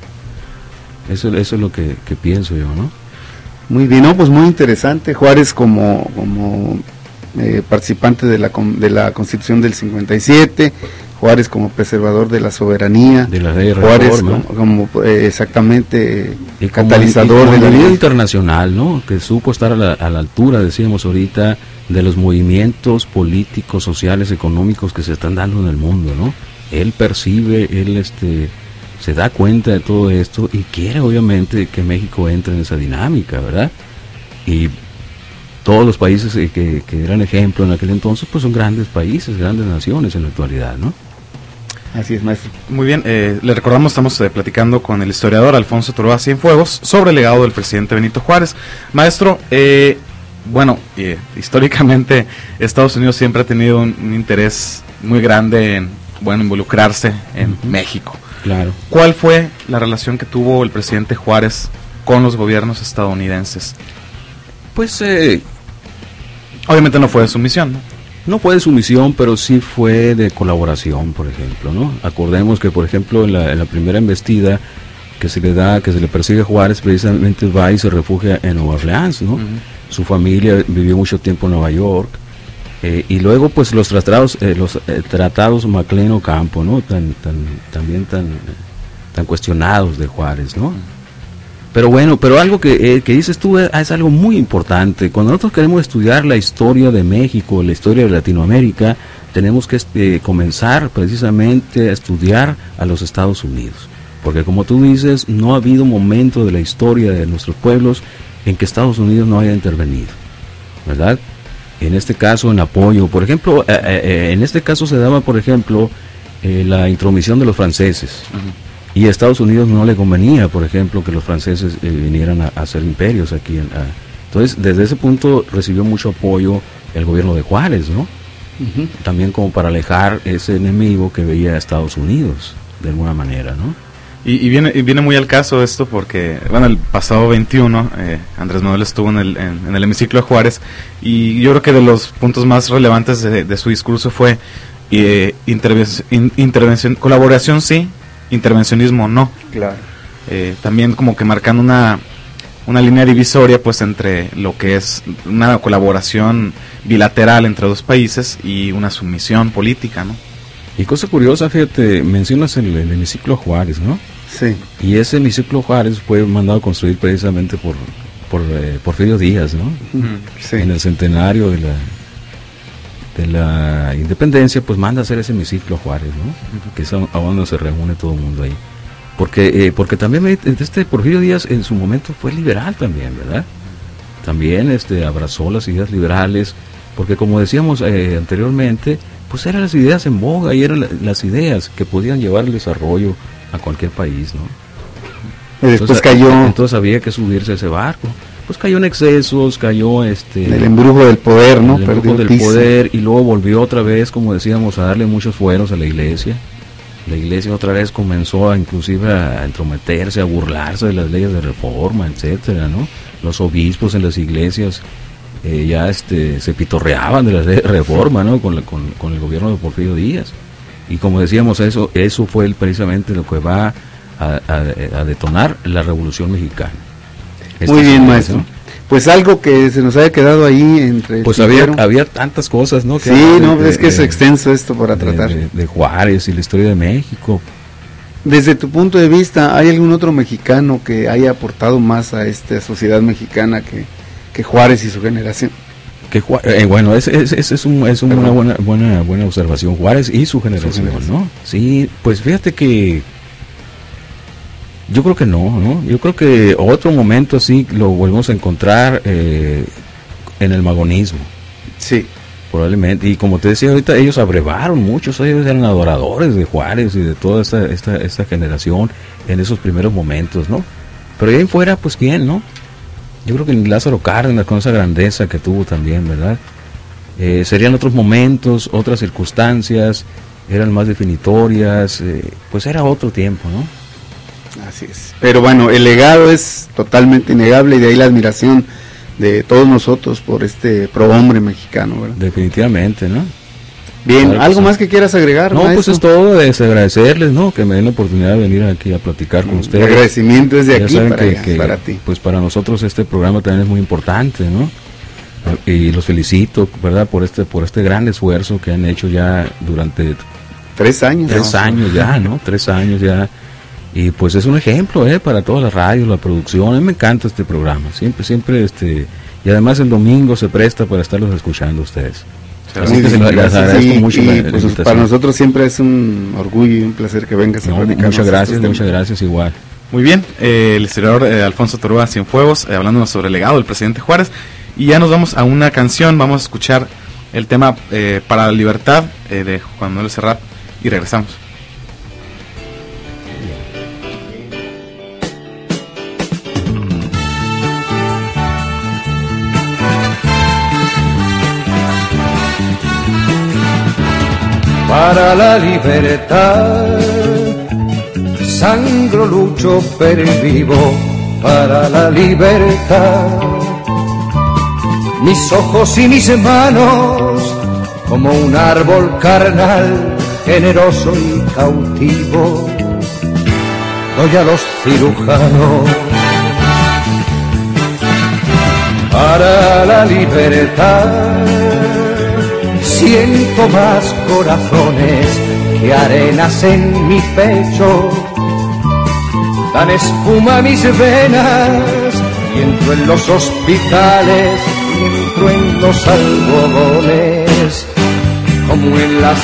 Eso, eso es lo que, que pienso yo, ¿no? Muy bien, no, pues muy interesante. Juárez como... como Eh, participante de la de la Constitución del cincuenta y siete, Juárez como preservador de la soberanía, de la ley de Juárez reforma, como, como eh, exactamente y como, catalizador y como de la vida ley internacional, ¿no? Que supo estar a la, a la altura, decíamos ahorita, de los movimientos políticos, sociales, económicos que se están dando en el mundo, ¿no? Él percibe, él este se da cuenta de todo esto y quiere obviamente que México entre en esa dinámica, ¿verdad? Y todos los países que, que eran ejemplo en aquel entonces, pues son grandes países, grandes naciones en la actualidad, ¿no? Así es, maestro. Muy bien, eh, le recordamos, estamos eh, platicando con el historiador Alfonso Toroa Cienfuegos sobre el legado del presidente Benito Juárez. Maestro, eh, bueno, eh, históricamente Estados Unidos siempre ha tenido un, un interés muy grande en, bueno, involucrarse en uh-huh. México. Claro. ¿Cuál fue la relación que tuvo el presidente Juárez con los gobiernos estadounidenses? Pues, eh, obviamente no fue de sumisión, ¿no? No fue de sumisión, pero sí fue de colaboración, por ejemplo, ¿no? Acordemos que, por ejemplo, en la, en la primera embestida que se le da, que se le persigue a Juárez, precisamente va y se refugia en Nueva Orleans, ¿no? Uh-huh. Su familia vivió mucho tiempo en Nueva York, eh, y luego, pues, los tratados, eh, los eh, tratados Maclean-Ocampo, ¿no? Tan, tan, también tan, tan cuestionados de Juárez, ¿no? Uh-huh. Pero bueno, pero algo que, eh, que dices tú es, es algo muy importante. Cuando nosotros queremos estudiar la historia de México, la historia de Latinoamérica, tenemos que este, comenzar precisamente a estudiar a los Estados Unidos. Porque como tú dices, no ha habido momento de la historia de nuestros pueblos en que Estados Unidos no haya intervenido, ¿verdad? En este caso, en apoyo. Por ejemplo, eh, eh, en este caso se daba, por ejemplo, eh, la intromisión de los franceses. Uh-huh. Y a Estados Unidos no le convenía, por ejemplo, que los franceses eh, vinieran a, a hacer imperios aquí. En, a, entonces, desde ese punto recibió mucho apoyo el gobierno de Juárez, ¿no? Uh-huh. También como para alejar ese enemigo que veía a Estados Unidos, de alguna manera, ¿no? Y, y, viene, y viene muy al caso esto porque, bueno, el pasado veintiuno, eh, Andrés Manuel estuvo en el, en, en el hemiciclo de Juárez, y yo creo que de los puntos más relevantes de, de su discurso fue eh, intervención, in, intervención, colaboración sí, intervencionismo no. Claro. Eh, también como que marcando una una línea divisoria pues entre lo que es una colaboración bilateral entre dos países y una sumisión política, ¿no? Y cosa curiosa, fíjate, mencionas el, el hemiciclo Juárez, ¿no? Sí. Y ese hemiciclo Juárez fue mandado a construir precisamente por por eh, Porfirio Díaz, ¿no? Uh-huh. Sí. En el centenario de la de la independencia, pues manda a hacer ese hemiciclo Juárez, ¿no? Uh-huh. Que es a, a donde se reúne todo el mundo ahí. Porque eh, porque también este Porfirio Díaz en su momento fue liberal también, ¿verdad? También este abrazó las ideas liberales, porque como decíamos eh, anteriormente, pues eran las ideas en boga y eran la, las ideas que podían llevar el desarrollo a cualquier país, ¿no? Y después entonces, cayó... Entonces había que subirse a ese barco. Pues cayó en excesos, cayó este... el embrujo del poder, ¿no? El embrujo del poder, y luego volvió otra vez, como decíamos, a darle muchos fueros a la iglesia. La iglesia otra vez comenzó a inclusive a entrometerse, a burlarse de las leyes de reforma, etcétera, ¿no? Los obispos en las iglesias eh, ya este se pitorreaban de la ley de reforma, ¿no? Con, la, con, con el gobierno de Porfirio Díaz. Y como decíamos, eso eso fue el, precisamente lo que va a, a, a detonar la Revolución Mexicana. Muy bien, maestro. pues algo que se nos haya quedado ahí entre... Pues había, había tantas cosas, ¿no? Que sí, de, no, de, es que es de, extenso esto para de, tratar. De, de Juárez y la historia de México. Desde tu punto de vista, ¿hay algún otro mexicano que haya aportado más a esta sociedad mexicana que, que Juárez y su generación? Que eh, bueno, es, es, es, es, un, es una buena, buena, buena observación, Juárez y su generación, su generación, ¿no? Sí, pues fíjate que yo creo que no, ¿no? Yo creo que otro momento así lo volvemos a encontrar eh, en el magonismo. Sí. Probablemente, y como te decía ahorita, ellos abrevaron, muchos ellos eran adoradores de Juárez y de toda esta, esta, esta generación en esos primeros momentos, ¿no? Pero ahí en fuera, pues quién, ¿no? Yo creo que Lázaro Cárdenas, con esa grandeza que tuvo también, ¿verdad? Eh, serían otros momentos, otras circunstancias, eran más definitorias, eh, pues era otro tiempo, ¿no? Así es. Pero bueno, el legado es totalmente innegable y de ahí la admiración de todos nosotros por este prohombre mexicano, ¿verdad? Definitivamente, ¿no? Bien, claro, ¿algo sí. más que quieras agregar, No, maestro? pues es todo, es agradecerles, ¿no? Que me den la oportunidad de venir aquí a platicar con ustedes. El agradecimiento es de Ya aquí saben para, que, allá, que, para ti. Pues para nosotros este programa también es muy importante, ¿no? Y los felicito, ¿verdad? Por este por este gran esfuerzo que han hecho ya durante tres años. Tres ¿no? años ya, ¿no? Tres años ya. Y pues es un ejemplo, ¿eh? Para todas las radios, la producción. A mí me encanta este programa. Siempre, siempre, este... Y además el domingo se presta para estarlos escuchando a ustedes. Así que se les agradezco sí, mucho y la, la pues invitación. Para nosotros siempre es un orgullo y un placer que vengas No, a platicar. muchas gracias, muchas gracias igual. Muy bien, eh, el historiador eh, Alfonso Torúa Cienfuegos, eh, hablándonos sobre el legado del presidente Juárez. Y ya nos vamos a una canción, vamos a escuchar el tema eh, Para la Libertad eh, de Juan Manuel Serrat y regresamos. Para la libertad, sangro, lucho, pervivo, para la libertad. Mis ojos y mis manos, como un árbol carnal, generoso y cautivo, doy a los cirujanos. Para la libertad, siento más corazones que arenas en mi pecho. Dan espuma a mis venas y entro en los hospitales y entro en los algodones como en las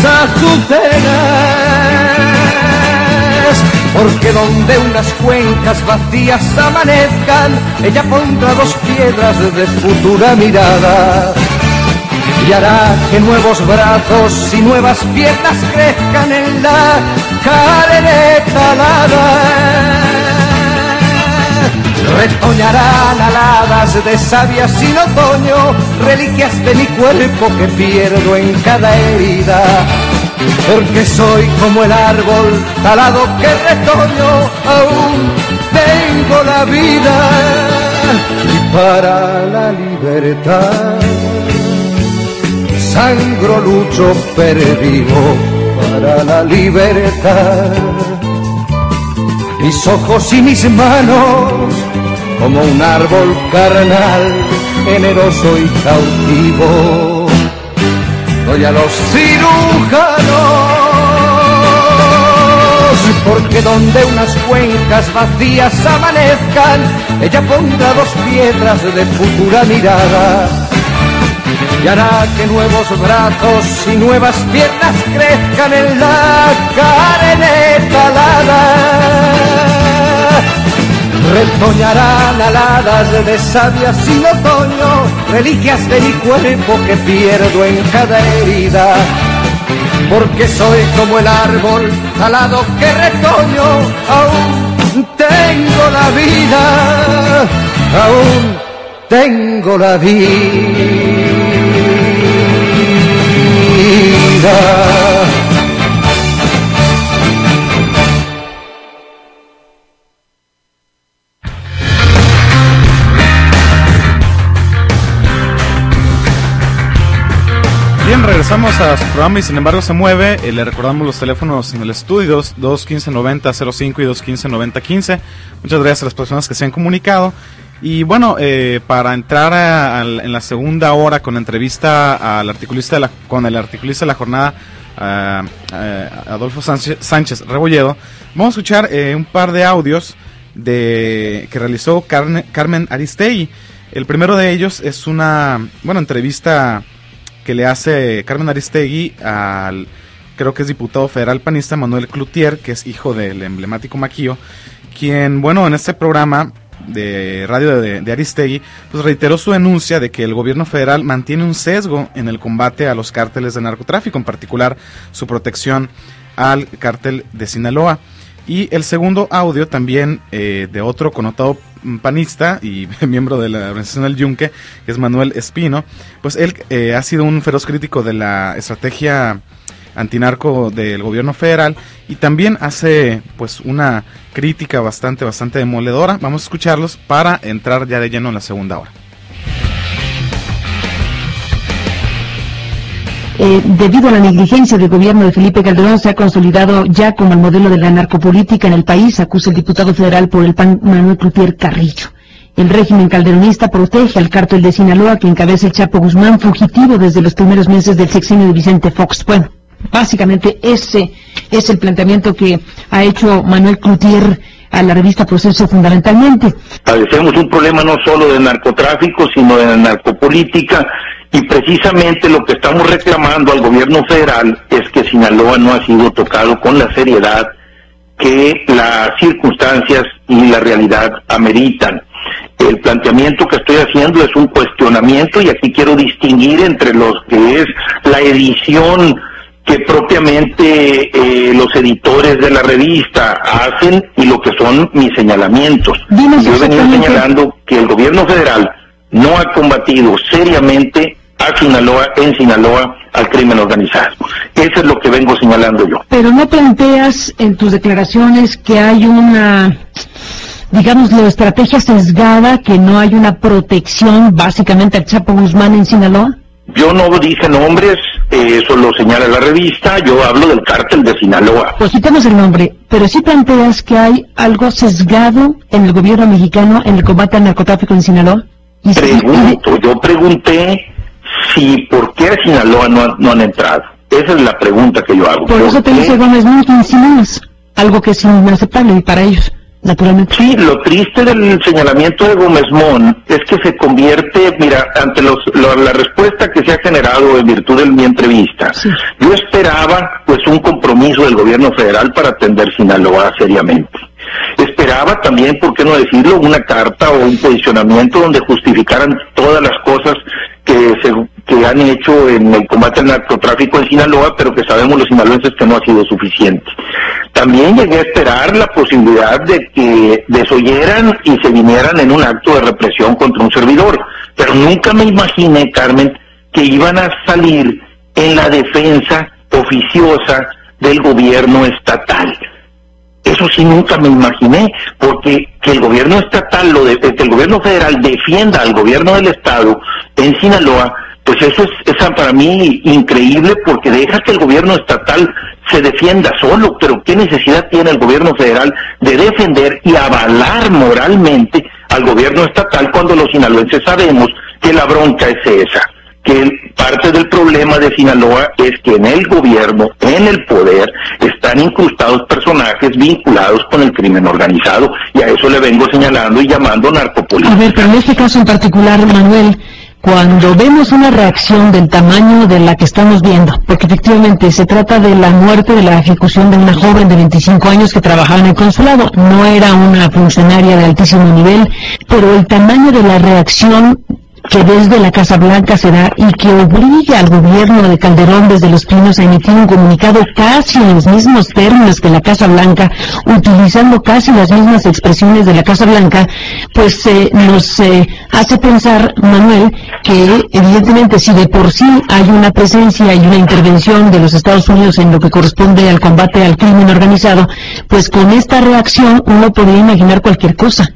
azucenas. Porque donde unas cuencas vacías amanezcan, ella pondrá dos piedras de futura mirada y hará que nuevos brazos y nuevas piernas crezcan en la carne talada. Retoñarán aladas de savia sin otoño, reliquias de mi cuerpo que pierdo en cada herida. Porque soy como el árbol talado que retoño, aún tengo la vida. Y para la libertad, sangro, lucho, pervivo, para la libertad. Mis ojos y mis manos, como un árbol carnal, generoso y cautivo, doy a los cirujanos. Porque donde unas cuencas vacías amanezcan, ella pondrá dos piedras de futura mirada y hará que nuevos brazos y nuevas piernas crezcan en la carne talada. Retoñarán aladas de savia sin otoño, reliquias de mi cuerpo que pierdo en cada herida. Porque soy como el árbol talado que retoño, aún tengo la vida, aún tengo la vida. Bien, regresamos a su programa y sin embargo se mueve. Eh, le recordamos los teléfonos en el estudio, dos uno cinco noventa cero cinco y dos uno cinco noventa quince. Muchas gracias a las personas que se han comunicado. Y bueno, eh, para entrar a, a, en la segunda hora con entrevista al articulista de la, con el articulista de la jornada, uh, uh, Adolfo Sánchez, Sánchez Rebolledo, vamos a escuchar eh, un par de audios de que realizó Carne, Carmen Aristegui. El primero de ellos es una, bueno, entrevista que le hace Carmen Aristegui al, creo que es diputado federal panista, Manuel Cloutier, que es hijo del emblemático Maquío, quien, bueno, en este programa de radio de, de Aristegui, pues reiteró su denuncia de que el gobierno federal mantiene un sesgo en el combate a los cárteles de narcotráfico, en particular su protección al cártel de Sinaloa. Y el segundo audio también eh, de otro connotado panista y miembro de la organización del Yunque, que es Manuel Espino, pues él eh, ha sido un feroz crítico de la estrategia antinarco del gobierno federal y también hace pues una crítica bastante, bastante demoledora. Vamos a escucharlos para entrar ya de lleno en la segunda hora. Eh, debido a la negligencia del gobierno de Felipe Calderón, se ha consolidado ya como el modelo de la narcopolítica en el país, acusa el diputado federal por el P A N Manuel Cloutier Carrillo. El régimen calderonista protege al cártel de Sinaloa que encabeza el Chapo Guzmán, fugitivo desde los primeros meses del sexenio de Vicente Fox. Bueno, básicamente ese es el planteamiento que ha hecho Manuel Cloutier a la revista Proceso fundamentalmente. Padecemos un problema no solo de narcotráfico, sino de narcopolítica, y precisamente lo que estamos reclamando al gobierno federal es que Sinaloa no ha sido tocado con la seriedad que las circunstancias y la realidad ameritan. El planteamiento que estoy haciendo es un cuestionamiento, y aquí quiero distinguir entre los que es la edición que propiamente eh, los editores de la revista hacen y lo que son mis señalamientos. Yo he venido señalando que el gobierno federal no ha combatido seriamente a Sinaloa, en Sinaloa, al crimen organizado. Eso es lo que vengo señalando yo. Pero no planteas en tus declaraciones que hay una, digamos, la estrategia sesgada, que no hay una protección básicamente al Chapo Guzmán en Sinaloa. Yo no dije nombres, eh, eso lo señala la revista, yo hablo del cártel de Sinaloa. Pues quitamos el nombre, pero sí planteas que hay algo sesgado en el gobierno mexicano en el combate al narcotráfico en Sinaloa. ¿Y Pregunto, si... yo pregunté si por qué a Sinaloa no, no han entrado. Esa es la pregunta que yo hago. Por eso te dice Gómez Moon que insinuas algo que es inaceptable para ellos, naturalmente. Sí, lo triste del señalamiento de Gómez Moon es que se convierte, mira, ante los, lo, la respuesta que se ha generado en virtud de mi entrevista, sí. Yo esperaba pues un compromiso del gobierno federal para atender Sinaloa seriamente. Esperaba también, ¿por qué no decirlo?, una carta o un posicionamiento donde justificaran todas las cosas que se que han hecho en el combate al narcotráfico en Sinaloa, pero que sabemos los sinaloenses que no ha sido suficiente. También llegué a esperar la posibilidad de que desoyeran y se vinieran en un acto de represión contra un servidor, pero nunca me imaginé, Carmen, que iban a salir en la defensa oficiosa del gobierno estatal. Eso sí nunca me imaginé, porque que el gobierno estatal, lo de, que el gobierno federal defienda al gobierno del estado en Sinaloa, pues eso es, es para mí increíble, porque deja que el gobierno estatal se defienda solo, pero ¿qué necesidad tiene el gobierno federal de defender y avalar moralmente al gobierno estatal cuando los sinaloenses sabemos que la bronca es esa? Que parte del problema de Sinaloa es que en el gobierno, en el poder, están incrustados personajes vinculados con el crimen organizado, y a eso le vengo señalando y llamando narcopolítica. A ver, pero en este caso en particular, Manuel, cuando vemos una reacción del tamaño de la que estamos viendo, porque efectivamente se trata de la muerte, de la ejecución de una joven de veinticinco años que trabajaba en el consulado, no era una funcionaria de altísimo nivel, pero el tamaño de la reacción que desde la Casa Blanca se da y que obliga al gobierno de Calderón desde Los Pinos a emitir un comunicado casi en los mismos términos que la Casa Blanca, utilizando casi las mismas expresiones de la Casa Blanca, pues eh, nos eh, hace pensar, Manuel, que evidentemente si de por sí hay una presencia y una intervención de los Estados Unidos en lo que corresponde al combate al crimen organizado, pues con esta reacción uno podría imaginar cualquier cosa.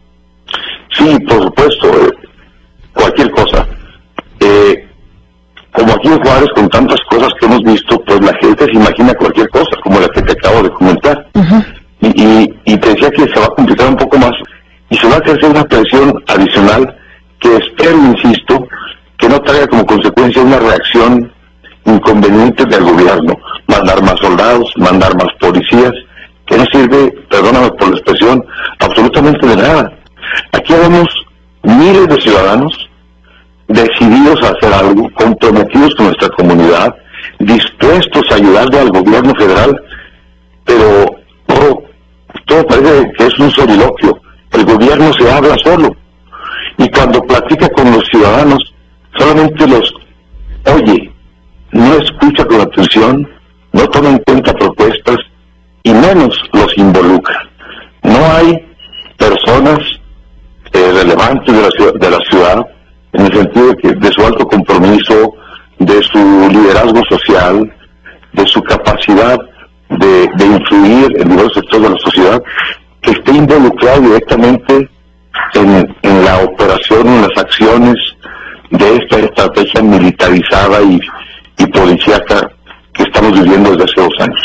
Sí, por supuesto. Cualquier cosa. Eh, como aquí en Juárez, con tantas cosas que hemos visto, pues la gente se imagina cualquier cosa, como la que te acabo de comentar. Uh-huh. y, y, y te decía que se va a complicar un poco más, y se va a hacer una presión adicional nacional que espero, insisto, que no traiga como consecuencia una reacción inconveniente del gobierno, mandar más soldados, mandar más policías, que no sirve, perdóname por la expresión, absolutamente de nada. Aquí vemos miles de ciudadanos decididos a hacer algo, comprometidos con nuestra comunidad, dispuestos a ayudarle al gobierno federal, pero todo, todo parece que es un soliloquio. El gobierno se habla solo, y cuando platica con los ciudadanos, solamente los oye, no escucha con atención, no toma en cuenta propuestas, y menos los involucra. No hay personas eh, relevantes de la, ciudad, de la ciudad, en el sentido de, que, de su alto compromiso, de su liderazgo social, de su capacidad de, de influir en diversos sectores de la sociedad, que esté involucrado directamente en, en la operación, en las acciones de esta estrategia militarizada y, y policíaca que estamos viviendo desde hace dos años.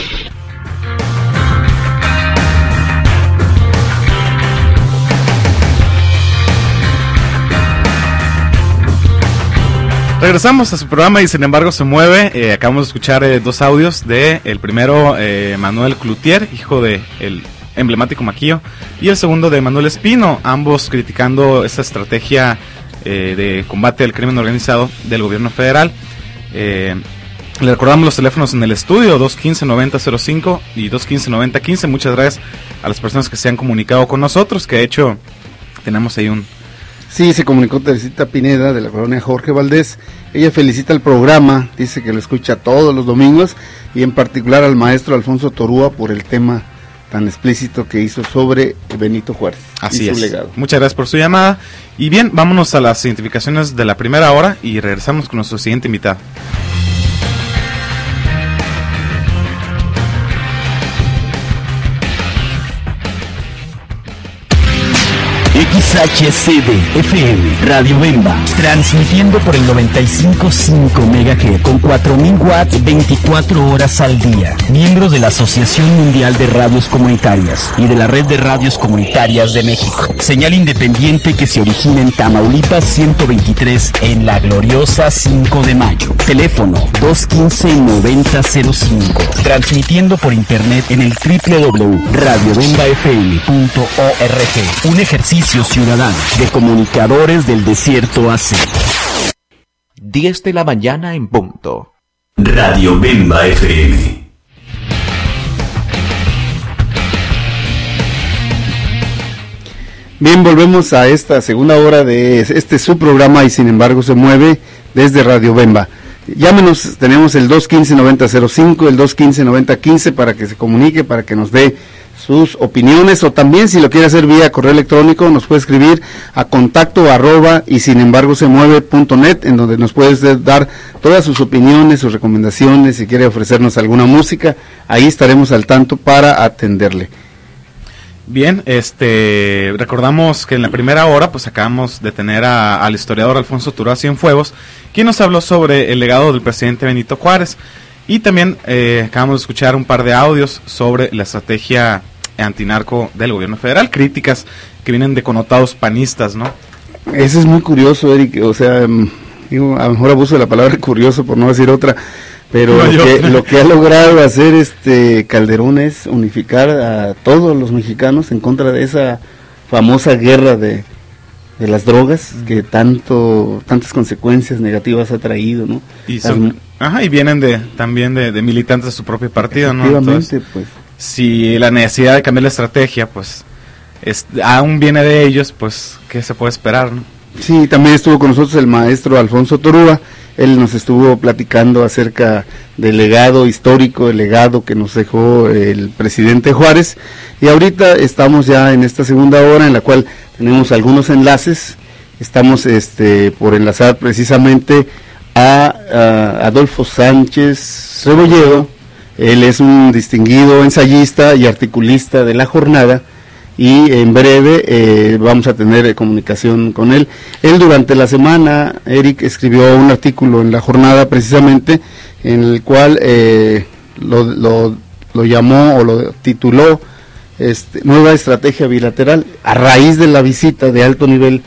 Regresamos a su programa y sin embargo se mueve. Eh, acabamos de escuchar eh, dos audios de el primero, eh, Manuel Cloutier, hijo de el emblemático Maquillo, y el segundo de Manuel Espino, ambos criticando esta estrategia eh, de combate al crimen organizado del gobierno federal. Eh, le recordamos los teléfonos en el estudio, dos uno cinco, nueve cero cero cinco y dos uno cinco, nueve cero uno cinco. Muchas gracias a las personas que se han comunicado con nosotros, que de hecho tenemos ahí un... Sí, se comunicó Teresita Pineda de la colonia Jorge Valdés. Ella felicita el programa, dice que lo escucha todos los domingos y en particular al maestro Alfonso Torúa por el tema tan explícito que hizo sobre Benito Juárez. Así y su es. legado. Muchas gracias por su llamada. Y bien, vámonos a las identificaciones de la primera hora y regresamos con nuestro siguiente invitado. X H C D F M Radio Bemba, transmitiendo por el noventa y cinco punto cinco megahertz con cuatro mil watts veinticuatro horas al día. Miembros de la Asociación Mundial de Radios Comunitarias y de la Red de Radios Comunitarias de México. Señal independiente que se origina en Tamaulipas ciento veintitrés en la gloriosa cinco de mayo. Teléfono dos uno cinco, nueve cero cero cinco. Transmitiendo por internet en el doble u doble u doble u punto radio bemba f m punto org. Un ejercicio ciudadano de comunicadores del desierto A C. diez de la mañana en punto. Radio Bemba F M. Bien, volvemos a esta segunda hora de este su programa y sin embargo se mueve desde Radio Bemba. Llámenos, tenemos el dos uno cinco, nueve cero cero cinco, el dos uno cinco, nueve cero uno cinco para que se comunique, para que nos dé sus opiniones, o también si lo quiere hacer vía correo electrónico nos puede escribir a contacto arroba y sin embargo se mueve punto net, en donde nos puede dar todas sus opiniones, sus recomendaciones, si quiere ofrecernos alguna música, ahí estaremos al tanto para atenderle. Bien, este recordamos que en la primera hora pues acabamos de tener a, al historiador Alfonso Torúa Cienfuegos, quien nos habló sobre el legado del presidente Benito Juárez, y también eh, acabamos de escuchar un par de audios sobre la estrategia antinarco del gobierno federal, críticas que vienen de connotados panistas, ¿no? Eso es muy curioso, Eric, o sea, digo, a lo mejor abuso de la palabra curioso por no decir otra, pero no, lo, que, lo que ha logrado hacer este Calderón es unificar a todos los mexicanos en contra de esa famosa guerra de, de las drogas, uh-huh, que tanto tantas consecuencias negativas ha traído, ¿no? Y, son, Las, ajá, y vienen de también de, de militantes de su propio partido, ¿no? Efectivamente, entonces, pues. Si la necesidad de cambiar la estrategia, pues, es, aún viene de ellos, pues, ¿qué se puede esperar, no? Sí, también estuvo con nosotros el maestro Alfonso Torúa. Él nos estuvo platicando acerca del legado histórico, el legado que nos dejó el presidente Juárez, y ahorita estamos ya en esta segunda hora en la cual tenemos algunos enlaces. Estamos este por enlazar precisamente a, a Adolfo Sánchez Rebolledo. Él es un distinguido ensayista y articulista de La Jornada, y en breve eh, vamos a tener eh, comunicación con él. Él durante la semana, Eric, escribió un artículo en La Jornada precisamente, en el cual eh, lo, lo, lo llamó o lo tituló este, Nueva Estrategia Bilateral, a raíz de la visita de alto nivel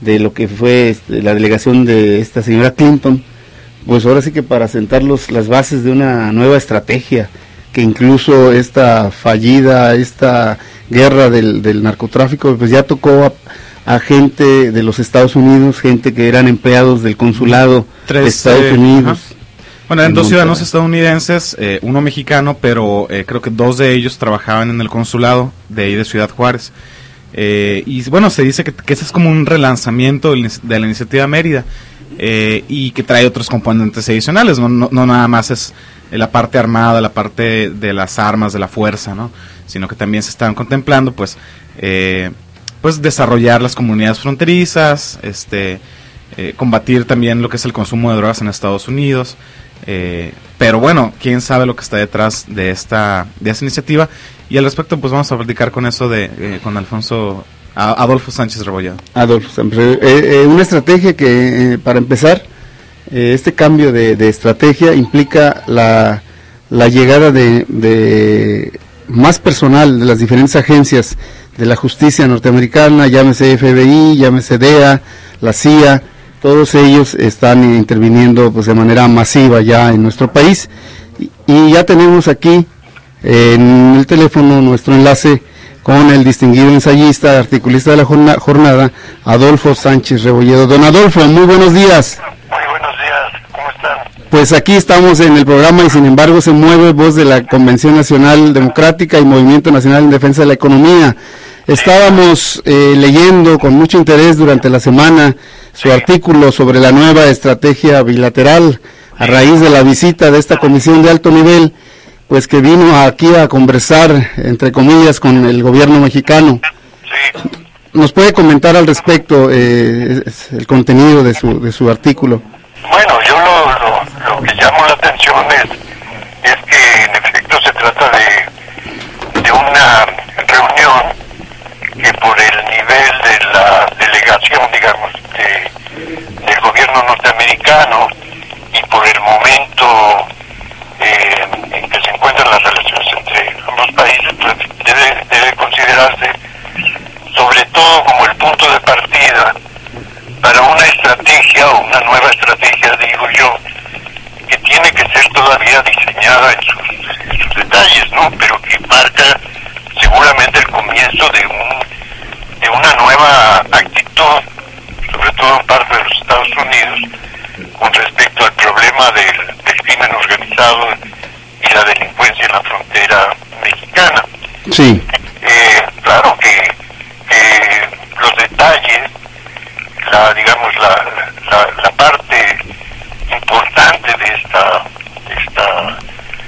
de lo que fue este, la delegación de esta señora Clinton, pues ahora sí que para sentar los, las bases de una nueva estrategia, que incluso esta fallida, esta guerra del, del narcotráfico, pues ya tocó a, a gente de los Estados Unidos, gente que eran empleados del consulado Tres, de Estados eh, Unidos. Ajá. Bueno, eran dos ciudadanos estadounidenses, eh, uno mexicano, pero eh, creo que dos de ellos trabajaban en el consulado de ahí de Ciudad Juárez. Eh, y bueno, se dice que, que ese es como un relanzamiento de, de la iniciativa Mérida, eh, y que trae otros componentes adicionales, no, no, no nada más es la parte armada, la parte de las armas, de la fuerza, ¿no? Sino que también se están contemplando, pues, eh, pues desarrollar las comunidades fronterizas, este, eh, combatir también lo que es el consumo de drogas en Estados Unidos. Eh, pero bueno, quién sabe lo que está detrás de esta de esta iniciativa, y al respecto pues vamos a platicar con eso de eh, con Alfonso a, Adolfo Sánchez Rebolledo. Adolfo Sánchez, eh, eh, una estrategia que eh, para empezar eh, este cambio de, de estrategia implica la, la llegada de, de más personal de las diferentes agencias de la justicia norteamericana, llámese F B I, llámese D E A, la C I A. Todos ellos están interviniendo pues de manera masiva ya en nuestro país, y, y ya tenemos aquí eh, en el teléfono nuestro enlace con el distinguido ensayista, articulista de la jornada, jornada Adolfo Sánchez Rebolledo. Don Adolfo, muy buenos días. Muy buenos días, ¿cómo están? Pues aquí estamos en el programa Y Sin Embargo Se Mueve, voz de la Convención Nacional Democrática y Movimiento Nacional en Defensa de la Economía. Estábamos eh, leyendo con mucho interés durante la semana su artículo sobre la nueva estrategia bilateral a raíz de la visita de esta comisión de alto nivel, pues que vino aquí a conversar, entre comillas, con el gobierno mexicano. ¿Nos puede comentar al respecto eh, el contenido de su de su artículo? Bueno, yo lo, lo, lo que llamo la atención es, es que en efecto se trata de, de una reunión que por el nivel de la delegación, digamos, de, del gobierno norteamericano y por el momento eh, en que se encuentran las relaciones entre ambos países, pues debe, debe considerarse sobre todo como el punto de partida para una estrategia o una nueva estrategia, digo yo, que tiene que ser todavía diseñada en sus, en sus detalles, ¿no? Pero que marca seguramente el comienzo de un de una nueva actitud, sobre todo en parte de los Estados Unidos, con respecto al problema del, del crimen organizado y la delincuencia en la frontera mexicana. Sí. Eh, claro que, que los detalles, la digamos la, la, la parte importante de esta, de esta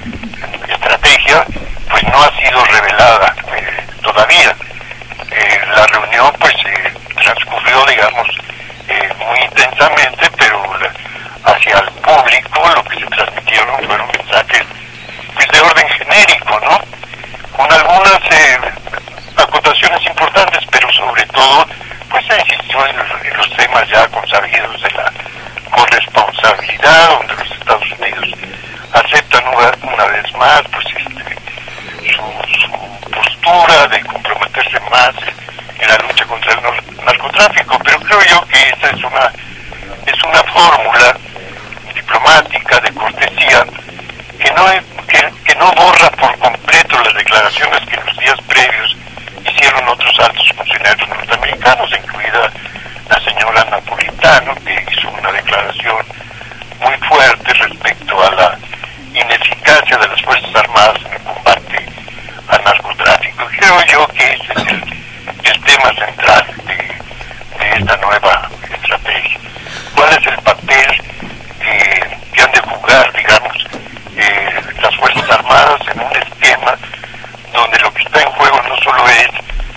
estrategia, pues no ha sido revelada eh, todavía. Eh, la reunión pues eh, transcurrió, digamos, eh, muy intensamente, pero la, hacia el público lo que se transmitieron fueron mensajes pues de orden genérico, ¿no? Con algunas eh, acotaciones importantes, pero sobre todo pues se insistió en los, en los temas ya consabidos de la corresponsabilidad, donde los Estados Unidos aceptan una, una vez más pues este, su, su postura de comprometerse más en la lucha contra el narcotráfico, pero creo yo que esta es una es una fórmula diplomática de cortesía que no es, que, que no borra por completo las declaraciones que en los días previos hicieron otros altos funcionarios norteamericanos, incluida la señora Napolitano, que hizo una declaración muy fuerte respecto a la ineficacia de las Fuerzas Armadas en el combate al narcotráfico. Creo yo que ese es el, el tema central de, de esta nueva estrategia. ¿Cuál es el papel que, que han de jugar, digamos, eh, las Fuerzas Armadas en un esquema donde lo que está en juego no solo es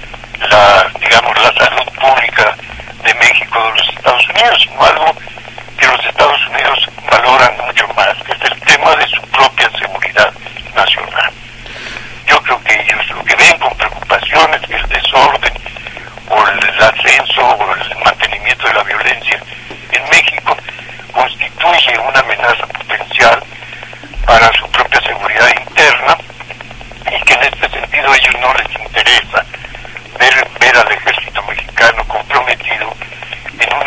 la, digamos, la salud pública de México o de los Estados Unidos, sino algo que los Estados Unidos valoran mucho más, que es el tema de su propia seguridad nacional? Yo creo que ellos lo que ven con preocupación es que el desorden o el ascenso o el mantenimiento de la violencia en México constituye una amenaza potencial para su propia seguridad interna, y que en este sentido a ellos no les interesa ver, ver al ejército mexicano comprometido en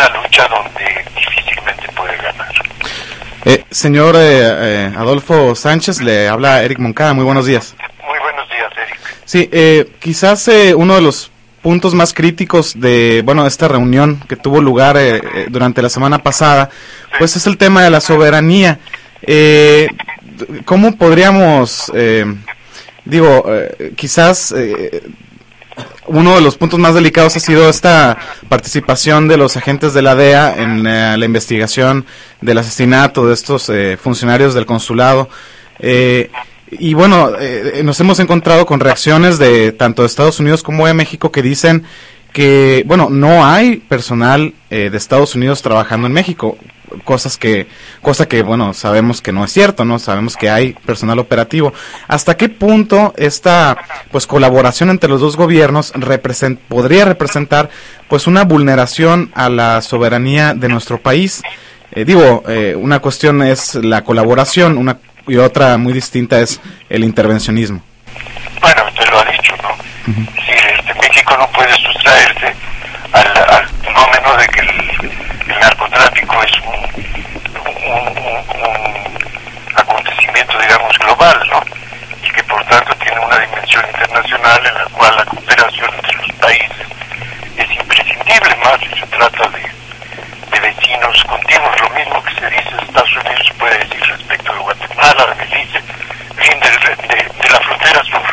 Eh, señor eh, eh, Adolfo Sánchez, le habla Eric Moncada, muy buenos días. Muy buenos días, Eric. Sí, eh, quizás eh, uno de los puntos más críticos de, bueno, esta reunión que tuvo lugar eh, eh, durante la semana pasada, pues es el tema de la soberanía. Eh, ¿Cómo podríamos, eh, digo, eh, quizás... Eh, uno de los puntos más delicados ha sido esta participación de los agentes de la D E A en eh, la investigación del asesinato de estos eh, funcionarios del consulado. Eh, y bueno, eh, nos hemos encontrado con reacciones de tanto de Estados Unidos como de México que dicen que, bueno, no hay personal eh, de Estados Unidos trabajando en México. Cosas que, cosa que, bueno, sabemos que no es cierto, ¿no? Sabemos que hay personal operativo. ¿Hasta qué punto esta, pues, colaboración entre los dos gobiernos represent, podría representar, pues, una vulneración a la soberanía de nuestro país? Eh, digo, eh, una cuestión es la colaboración, una y otra muy distinta es el intervencionismo. Bueno, te lo ha dicho, ¿no? Uh-huh. Si este, México no puede sustraerse al, al fenómeno de que el, el narcotráfico es un, un, un, un acontecimiento, digamos, global, ¿no? Y que por tanto tiene una dimensión internacional en la cual la cooperación entre los países es imprescindible, más si se trata de, de vecinos contiguos. Lo mismo que se dice de Estados Unidos se puede decir respecto de Guatemala, de Belice, en fin, de, de, de la frontera sur.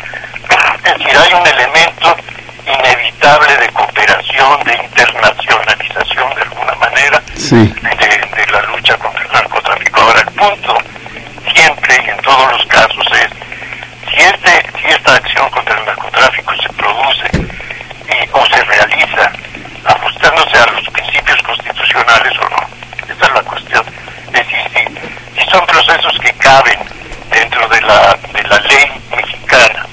Es decir, hay un elemento inevitable de cooperación, de internacionalización de alguna manera, sí, de, de la lucha contra el narcotráfico. Ahora, el punto siempre y en todos los casos es si, este, si esta acción contra el narcotráfico se produce y, o se realiza ajustándose a los principios constitucionales o no. Esa es la cuestión. Es decir, si, si son procesos que caben dentro de la, de la ley mexicana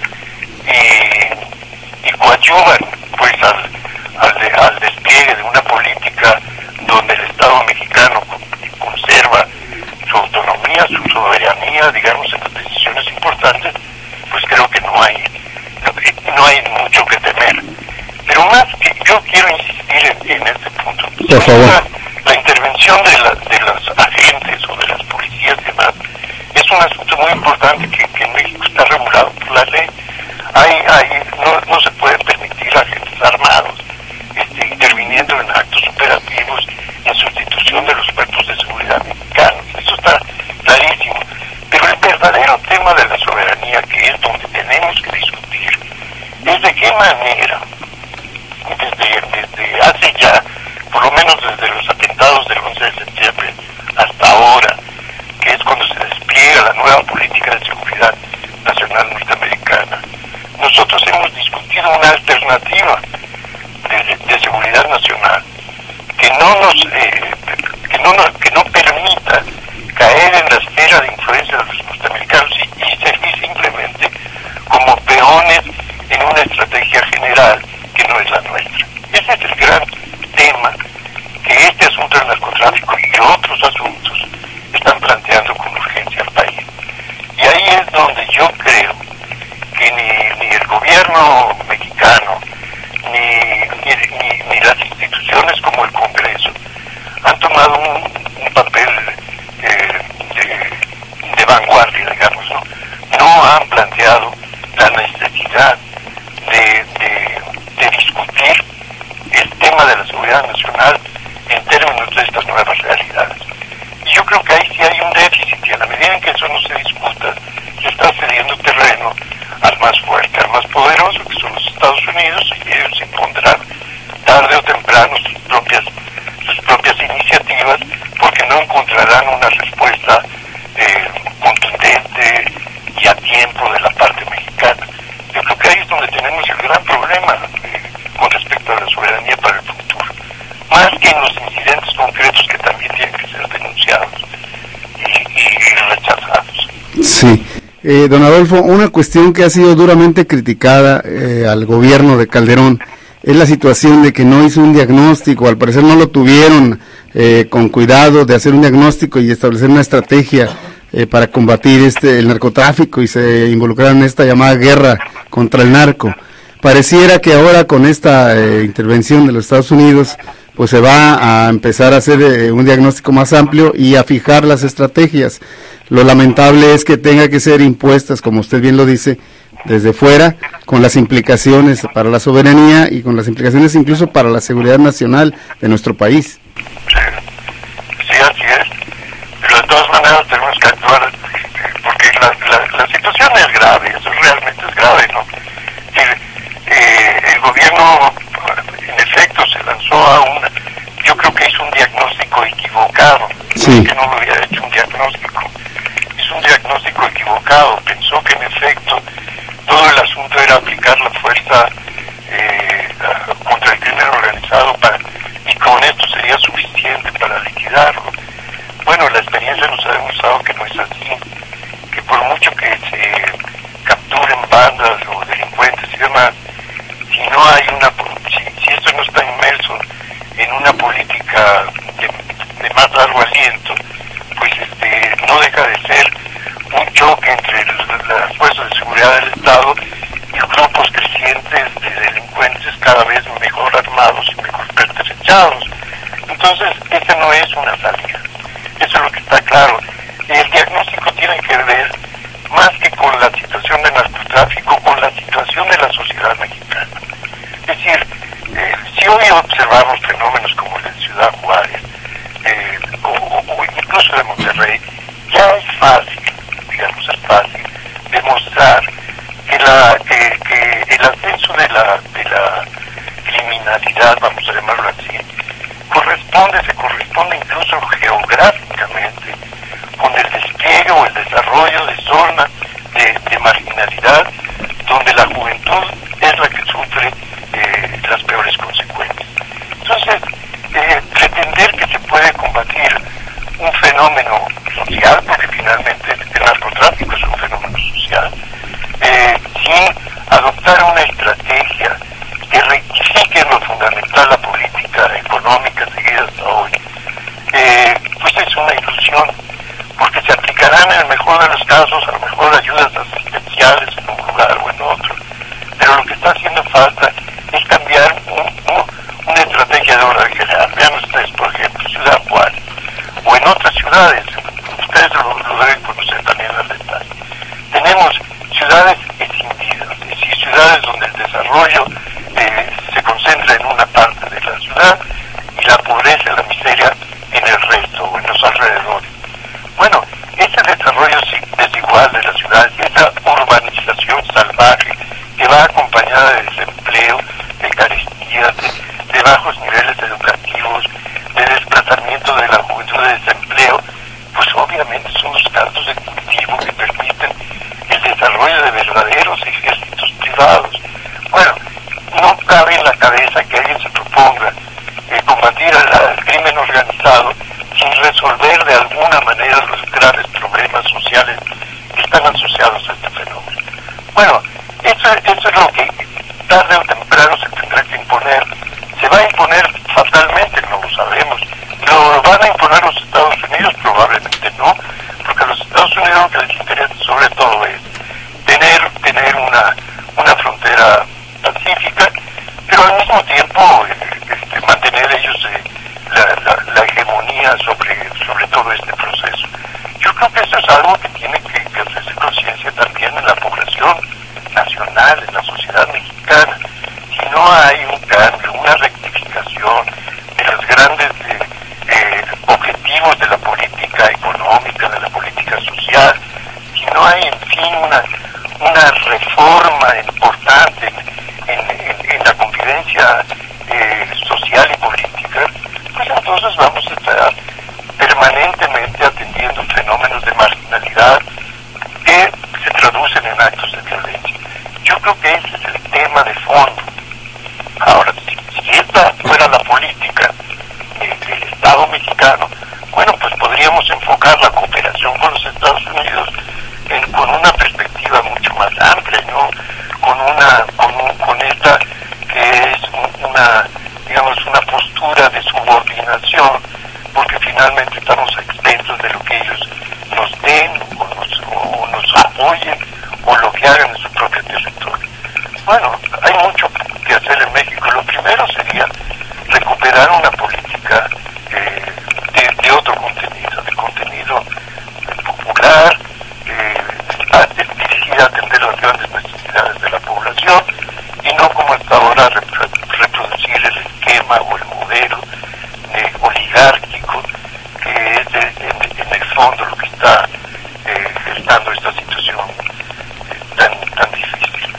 y, y coadyuvan pues al, al, de, al despliegue de una política donde el Estado mexicano conserva su autonomía, su soberanía, digamos, en las decisiones importantes, pues creo que no hay no, no hay mucho que temer. Pero más que yo quiero insistir en, en este punto. Por favor. La, la intervención de, la, de los agentes o de las policías y demás es un asunto muy importante que, que en México está regulado por la ley. Hay, hay, no, no se pueden permitir agentes armados este, interviniendo en actos operativos en sustitución de los cuerpos de seguridad mexicanos. Eso está clarísimo. Pero el verdadero tema de la soberanía, que es donde tenemos que discutir, es de qué manera, desde, desde hace ya, por lo menos desde los atentados del once de septiembre hasta ahora, que es cuando se despliega la nueva política de seguridad nacional norteamericana, nosotros hemos discutido una alternativa de, de seguridad nacional que no nos eh, que no nos, que no permita caer en la esfera de influencia de los norteamericanos y, y servir simplemente como peones en una estrategia general que no es la nuestra. Ese es el gran tema que este asunto del narcotráfico y otros asuntos están planteando con urgencia al país. Y ahí es donde yo creo que ni, ni el gobierno mexicano ni, ni, ni, ni las instituciones como el Congreso han tomado un, un papel eh, de, de vanguardia, digamos, ¿no? No han planteado la necesidad de, de, de discutir el tema de la seguridad nacional en términos de estas nuevas realidades. Y yo creo que ahí sí hay un déficit, y a la medida en que eso no se discuta, se está cediendo terreno al más fuerte, al más poderoso, que son los Estados Unidos, y ellos impondrán tarde o temprano sus propias sus propias iniciativas, porque no encontrarán una respuesta eh, contundente y a tiempo de la parte mexicana. Yo creo que ahí es donde tenemos el gran problema eh, con respecto a la soberanía para el futuro, más que en los incidentes concretos que también tienen que ser denunciados y, y rechazados. Sí. Eh, don Adolfo, una cuestión que ha sido duramente criticada eh, al gobierno de Calderón es la situación de que no hizo un diagnóstico, al parecer no lo tuvieron eh, con cuidado de hacer un diagnóstico y establecer una estrategia eh, para combatir este el narcotráfico y se involucraron en esta llamada guerra contra el narco. Pareciera que ahora con esta eh, intervención de los Estados Unidos, pues se va a empezar a hacer eh, un diagnóstico más amplio y a fijar las estrategias. Lo lamentable es que tenga que ser impuestas, como usted bien lo dice, desde fuera, con las implicaciones para la soberanía y con las implicaciones incluso para la seguridad nacional de nuestro país. Sí, así es. Pero de todas maneras tenemos que actuar, porque la, la, la situación es grave, eso realmente es grave, ¿no? El, eh, el gobierno, en efecto, se lanzó a una, yo creo que hizo un diagnóstico equivocado, sí. que no lo había hecho un diagnóstico, hizo un diagnóstico equivocado, pensó que en efecto todo el asunto era aplicar la fuerza eh, contra el crimen organizado para, y con esto sería suficiente para liquidarlo. Bueno, la experiencia nos ha demostrado que no es así, que por mucho que se capturen bandas o delincuentes y demás, si no hay una, si, si esto no está inmerso en una política de, de más largo aliento, pues este no deja de ser un choque entre el, las fuerzas de seguridad del Estado y grupos crecientes de delincuentes cada vez mejor armados y mejor pertrechados. Entonces, esa no es una salida. Eso es lo que está claro. El diagnóstico tiene que ver más que con la situación de narcotráfico, con la situación de la sociedad mexicana. Es decir, eh, si hoy observamos fenómenos como el de Ciudad Juárez, eh, o, o incluso de Monterrey, ya es fácil, digamos, es fácil demostrar que, la, que, que el ascenso de la, de la criminalidad, vamos a llamarlo así, corresponde, se corresponde incluso geográficamente con el despliegue o el desarrollo de zonas de, de marginalidad donde la juventud es la que sufre eh, las peores consecuencias. Entonces, eh, pretender que se puede combatir un fenómeno social, porque finalmente el narcotráfico es un fenómeno social, eh, sin adoptar una estrategia que rectifique en lo fundamental la política económica seguida hasta hoy, eh, pues es una ilusión, porque se aplicarán en el mejor de los casos a lo mejor ayudas asistenciales en un lugar o en otro, pero lo que está haciendo falta es cambiar un, un, una estrategia de orden general. Vean ustedes, por ejemplo, Ciudad Juárez, o en otras ciudades, ustedes lo, lo deben conocer también al detalle. Tenemos ciudades escindidas, es decir, ciudades donde el desarrollo eh, se concentra en una parte de la ciudad y la pobreza y la miseria en el resto o en los alrededores. Bueno, ese desarrollo desigual de las ciudades, esa urbanización salvaje que va acompañada de desempleo, de carestía, de, de bajos niveles educativos, de desplazamiento de la juventud, de desempleo, pues obviamente son los caldos de cultivo que permiten el desarrollo de verdaderos ejércitos privados. Bueno, no cabe en la cabeza que alguien se proponga eh, combatir al, al crimen organizado sin resolver de alguna manera los graves problemas sociales que están asociados a este fenómeno. Bueno, eso, eso es lo que tarde o temprano se tendrá que imponer. Se va a imponer fatalmente, no lo sabemos. ¿Lo van a imponer los Estados Unidos? Probablemente no, porque a los Estados Unidos lo que les interesa sobre todo es tener, tener una, una frontera pacífica, pero al mismo tiempo este, mantener ellos eh, la, la, la hegemonía sobre, sobre todo este proceso. Yo creo que eso es algo que tiene que, que hacerse conciencia también en la población nacional, en la sociedad mexicana. Si no hay un cambio, una rectificación de los grandes eh, eh, objetivos de la política económica, de la política social, si no hay, en fin, una, una reforma importante en, en, en la convivencia eh, social y política, pues entonces vamos a estar permanentemente atendiendo fenómenos de marginalidad que se traducen en actos de violencia. Yo creo que ese es el tema de fondo. Ahora, si, si esta fuera la política eh, del Estado mexicano, bueno, pues podríamos enfocar la cooperación con los Estados Unidos en, con una perspectiva mucho más amplia, ¿no? Con una, con, un, con esta que es una, digamos, una postura de subordinación, porque finalmente estamos expensos de lo que ellos nos den o nos, o nos apoyen o lo que hagan en su propio territorio. Bueno, hay mucho que hacer en México. Lo primero sería recuperar una política ahora reproducir el esquema o el modelo eh, oligárquico que es de, en, en el fondo lo que está eh, gestando esta situación eh, tan, tan difícil.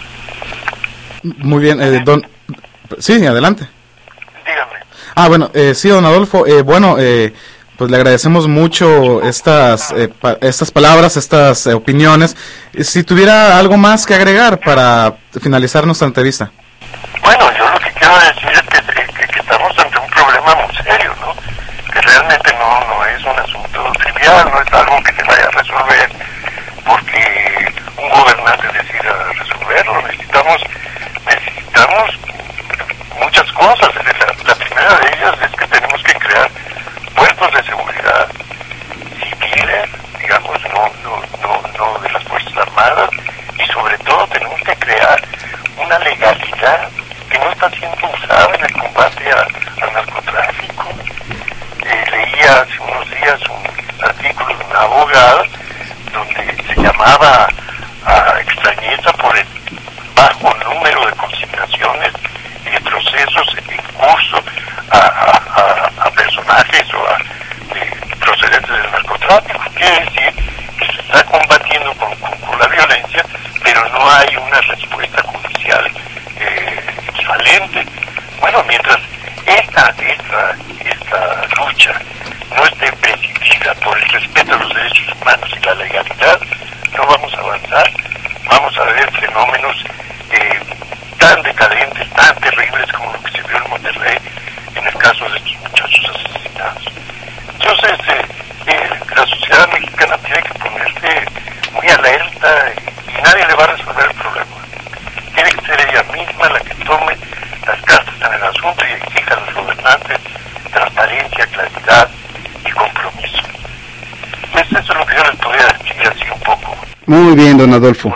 Muy bien, eh, don... Sí, adelante. Dígame. Ah, bueno, eh, sí, don Adolfo, eh, bueno, eh, pues le agradecemos mucho estas eh, pa estas palabras, estas eh, opiniones. Si tuviera algo más que agregar para finalizar nuestra entrevista. Bueno, yo lo que quiero decir es que, que, que estamos ante un problema muy serio, ¿no? Que realmente no, no es un asunto trivial, no es algo que se vaya a resolver porque un gobernante decida resolverlo. Necesitamos, necesitamos muchas cosas. La, la primera de ellas es que tenemos que crear puestos de seguridad civiles, digamos, no, no, no, no de las Fuerzas Armadas, y sobre todo tenemos que crear una legalidad que no está siendo usada en el combate a, al narcotráfico. Eh, leía hace unos días un artículo de una abogada donde se llamaba a extrañeza por el bajo número de consignaciones y de procesos en curso a, a, a, a personajes o a de, procedentes del narcotráfico. Quiere decir que se está combatiendo con, con, con la violencia, pero no hay una respuesta judicial eh, equivalente. Bueno, mientras esta, esta, esta lucha no esté presidida por el respeto a los derechos humanos y la legalidad, no vamos a avanzar. Vamos a ver fenómenos eh, tan decadentes, tan terribles como lo que se vio en Monterrey en el caso de estos muchachos asesinados. Entonces, eh, eh, la sociedad mexicana tiene que ponerse muy alerta y, y nadie le va a resolver el problema. Tiene que ser ella misma la que tome las cartas en el asunto y exija a los gobernantes transparencia, claridad y compromiso. Pues eso es lo que yo les podría decir así un poco. Muy bien, don Adolfo.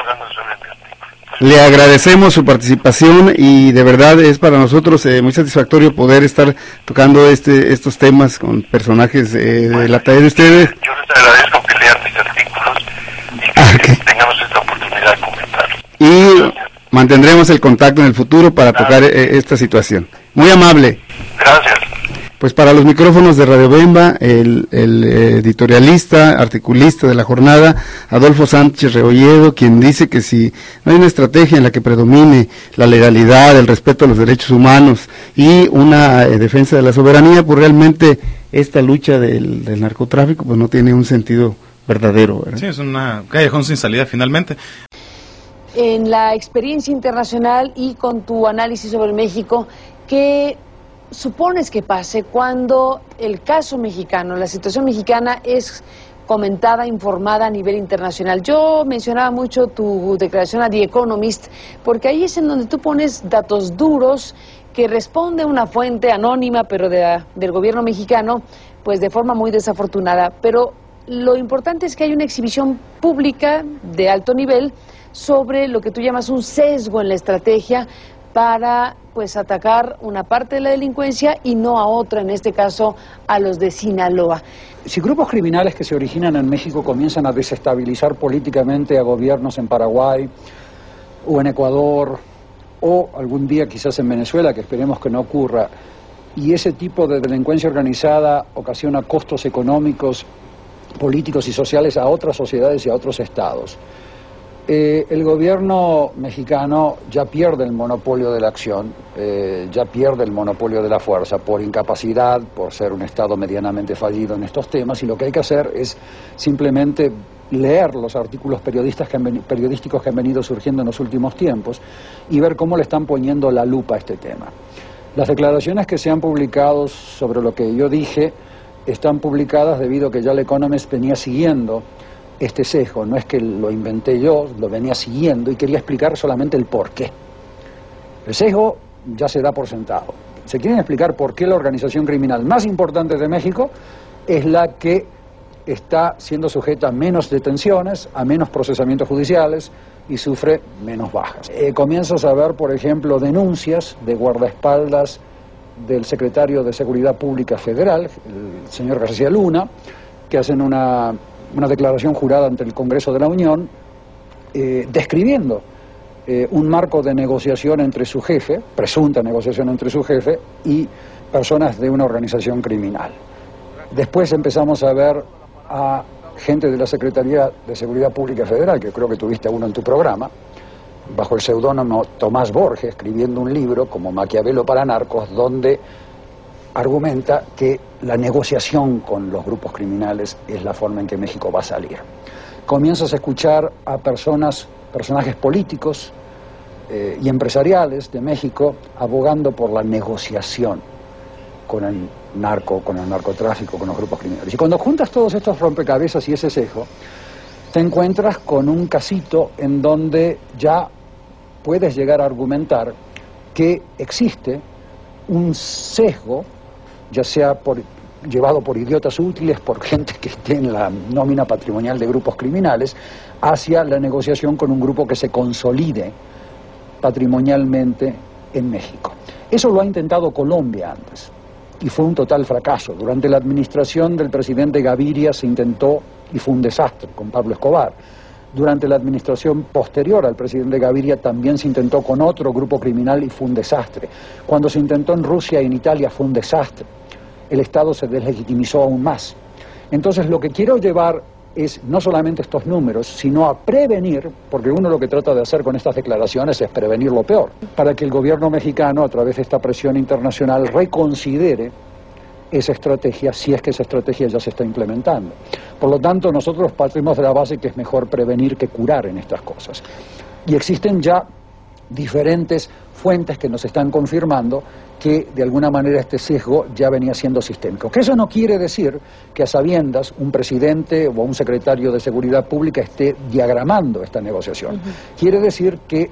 Le agradecemos su participación y de verdad es para nosotros eh, muy satisfactorio poder estar tocando este estos temas con personajes eh, de la talla de ustedes. Yo les agradezco que lean mis artículos y que okay. tengamos esta oportunidad de comentarlos. Y gracias. Mantendremos el contacto en el futuro para gracias. tocar eh, esta situación. Muy amable. Gracias. Pues para los micrófonos de Radio Bemba, el, el editorialista, articulista de la jornada, Adolfo Sánchez Rebolledo, quien dice que si no hay una estrategia en la que predomine la legalidad, el respeto a los derechos humanos y una eh, defensa de la soberanía, pues realmente esta lucha del, del narcotráfico pues no tiene un sentido verdadero, ¿verdad? Sí, es una callejón sin salida finalmente. En la experiencia internacional y con tu análisis sobre México, ¿qué supones que pase cuando el caso mexicano, la situación mexicana es comentada, informada a nivel internacional? Yo mencionaba mucho tu declaración a The Economist, porque ahí es en donde tú pones datos duros que responde una fuente anónima, pero de, del gobierno mexicano, pues de forma muy desafortunada. Pero lo importante es que hay una exhibición pública de alto nivel sobre lo que tú llamas un sesgo en la estrategia para pues atacar una parte de la delincuencia y no a otra, en este caso a los de Sinaloa. Si grupos criminales que se originan en México comienzan a desestabilizar políticamente a gobiernos en Paraguay o en Ecuador o algún día quizás en Venezuela, que esperemos que no ocurra, y ese tipo de delincuencia organizada ocasiona costos económicos, políticos y sociales a otras sociedades y a otros estados, Eh, el gobierno mexicano ya pierde el monopolio de la acción, eh, ya pierde el monopolio de la fuerza por incapacidad, por ser un Estado medianamente fallido en estos temas, y lo que hay que hacer es simplemente leer los artículos periodistas que han veni- periodísticos que han venido surgiendo en los últimos tiempos y ver cómo le están poniendo la lupa a este tema. Las declaraciones que se han publicado sobre lo que yo dije están publicadas debido a que ya el Economist venía siguiendo este sesgo. No es que lo inventé yo, lo venía siguiendo y quería explicar solamente el por qué. El sesgo ya se da por sentado. Se quieren explicar por qué la organización criminal más importante de México es la que está siendo sujeta a menos detenciones, a menos procesamientos judiciales y sufre menos bajas. Eh, comienzo a saber, por ejemplo, denuncias de guardaespaldas del secretario de Seguridad Pública Federal, el señor García Luna, que hacen una una declaración jurada ante el Congreso de la Unión, eh, describiendo eh, un marco de negociación entre su jefe, presunta negociación entre su jefe, y personas de una organización criminal. Después empezamos a ver a gente de la Secretaría de Seguridad Pública Federal, que creo que tuviste uno en tu programa, bajo el seudónimo Tomás Borges, escribiendo un libro como Maquiavelo para narcos, donde argumenta que la negociación con los grupos criminales es la forma en que México va a salir. Comienzas a escuchar a personas, personajes políticos eh, y empresariales de México abogando por la negociación con el narco, con el narcotráfico, con los grupos criminales. Y cuando juntas todos estos rompecabezas y ese sesgo, te encuentras con un casito en donde ya puedes llegar a argumentar que existe un sesgo, ya sea por, llevado por idiotas útiles, por gente que esté en la nómina patrimonial de grupos criminales, hacia la negociación con un grupo que se consolide patrimonialmente en México. Eso lo ha intentado Colombia antes, y fue un total fracaso. Durante la administración del presidente Gaviria se intentó, y fue un desastre, con Pablo Escobar. Durante la administración posterior al presidente Gaviria también se intentó con otro grupo criminal y fue un desastre. Cuando se intentó en Rusia y en Italia fue un desastre. El Estado se deslegitimizó aún más. Entonces lo que quiero llevar es no solamente estos números, sino a prevenir, porque uno lo que trata de hacer con estas declaraciones es prevenir lo peor, para que el gobierno mexicano, a través de esta presión internacional, reconsidere esa estrategia, si es que esa estrategia ya se está implementando. Por lo tanto, nosotros partimos de la base que es mejor prevenir que curar en estas cosas. Y existen ya diferentes fuentes que nos están confirmando que de alguna manera este sesgo ya venía siendo sistémico. Que eso no quiere decir que a sabiendas un presidente o un secretario de Seguridad Pública esté diagramando esta negociación. Uh-huh. Quiere decir que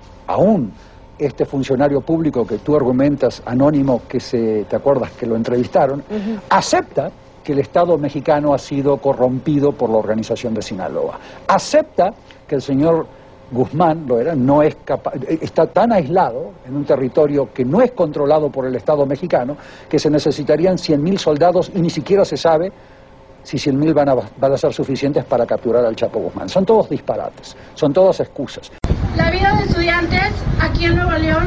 aún este funcionario público que tú argumentas, anónimo, que se, ¿te acuerdas que lo entrevistaron? Uh-huh. Acepta que el Estado mexicano ha sido corrompido por la organización de Sinaloa. Acepta que el señor Guzmán, lo era, no es capaz, está tan aislado en un territorio que no es controlado por el Estado mexicano, que se necesitarían cien mil soldados y ni siquiera se sabe si cien mil van a, van a ser suficientes para capturar al Chapo Guzmán. Son todos disparates, son todas excusas. La vida de estudiantes aquí en Nuevo León,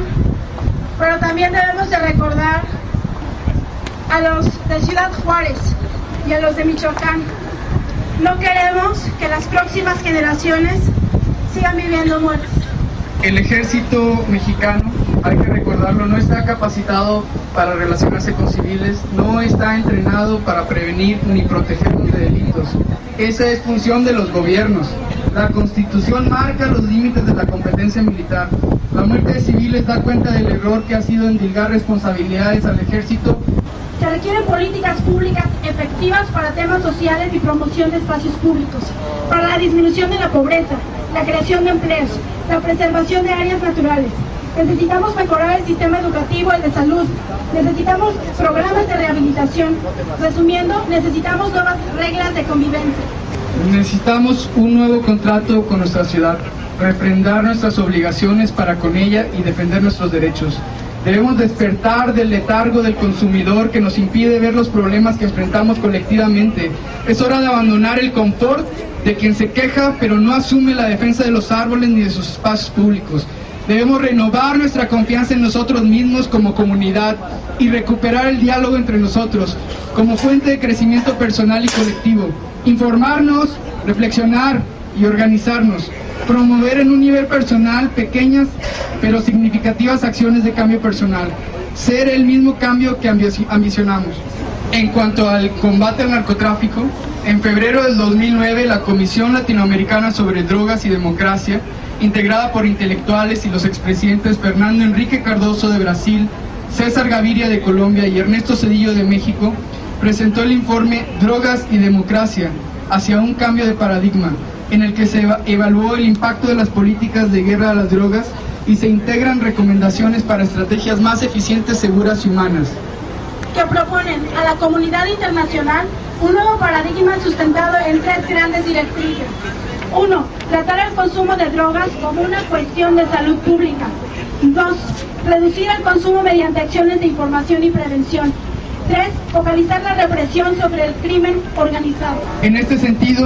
pero también debemos de recordar a los de Ciudad Juárez y a los de Michoacán. No queremos que las próximas generaciones sigan viviendo muertos. El ejército mexicano, hay que recordarlo, no está capacitado para relacionarse con civiles, no está entrenado para prevenir ni proteger de delitos. Esa es función de los gobiernos. La Constitución marca los límites de la competencia militar. La muerte de civiles da cuenta del error que ha sido endilgar responsabilidades al ejército. Se requieren políticas públicas efectivas para temas sociales y promoción de espacios públicos, para la disminución de la pobreza, la creación de empleos, la preservación de áreas naturales. Necesitamos mejorar el sistema educativo, el de salud. Necesitamos programas de rehabilitación. Resumiendo, necesitamos nuevas reglas de convivencia. Necesitamos un nuevo contrato con nuestra ciudad, refrendar nuestras obligaciones para con ella y defender nuestros derechos. Debemos despertar del letargo del consumidor que nos impide ver los problemas que enfrentamos colectivamente. Es hora de abandonar el confort de quien se queja pero no asume la defensa de los árboles ni de sus espacios públicos. Debemos renovar nuestra confianza en nosotros mismos como comunidad y recuperar el diálogo entre nosotros como fuente de crecimiento personal y colectivo. Informarnos, reflexionar y organizarnos. Promover en un nivel personal pequeñas pero significativas acciones de cambio personal. Ser el mismo cambio que ambicionamos. En cuanto al combate al narcotráfico, en febrero del dos mil nueve la Comisión Latinoamericana sobre Drogas y Democracia, integrada por intelectuales y los expresidentes Fernando Enrique Cardoso de Brasil, César Gaviria de Colombia y Ernesto Zedillo de México, presentó el informe Drogas y Democracia, hacia un cambio de paradigma, en el que se evaluó el impacto de las políticas de guerra a las drogas y se integran recomendaciones para estrategias más eficientes, seguras y humanas. Que proponen a la comunidad internacional un nuevo paradigma sustentado en tres grandes directrices. Uno, tratar el consumo de drogas como una cuestión de salud pública. Dos, reducir el consumo mediante acciones de información y prevención. Tres, focalizar la represión sobre el crimen organizado. En este sentido,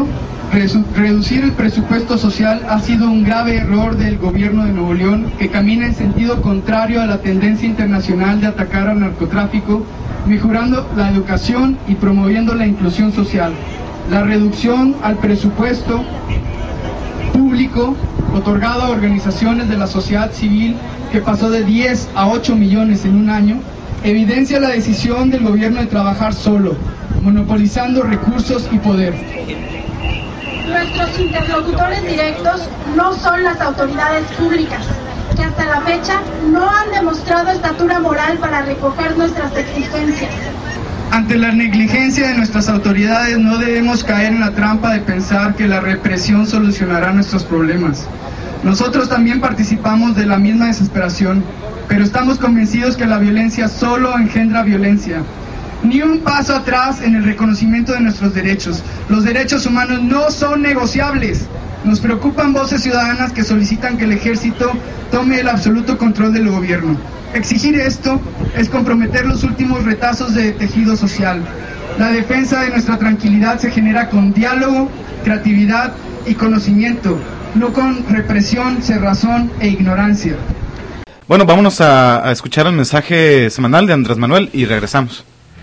Reducir el presupuesto social ha sido un grave error del gobierno de Nuevo León, que camina en sentido contrario a la tendencia internacional de atacar al narcotráfico, mejorando la educación y promoviendo la inclusión social. La reducción al presupuesto público otorgado a organizaciones de la sociedad civil, que pasó de diez a ocho millones en un año, evidencia la decisión del gobierno de trabajar solo, monopolizando recursos y poder. Nuestros interlocutores directos no son las autoridades públicas, que hasta la fecha no han demostrado estatura moral para recoger nuestras exigencias. Ante la negligencia de nuestras autoridades no debemos caer en la trampa de pensar que la represión solucionará nuestros problemas. Nosotros también participamos de la misma desesperación, pero estamos convencidos que la violencia solo engendra violencia. Ni un paso atrás en el reconocimiento de nuestros derechos. Los derechos humanos no son negociables. Nos preocupan voces ciudadanas que solicitan que el ejército tome el absoluto control del gobierno. Exigir esto es comprometer los últimos retazos de tejido social. La defensa de nuestra tranquilidad se genera con diálogo, creatividad y conocimiento, no con represión, cerrazón e ignorancia. Bueno, vámonos a, a escuchar el mensaje semanal de Andrés Manuel y regresamos.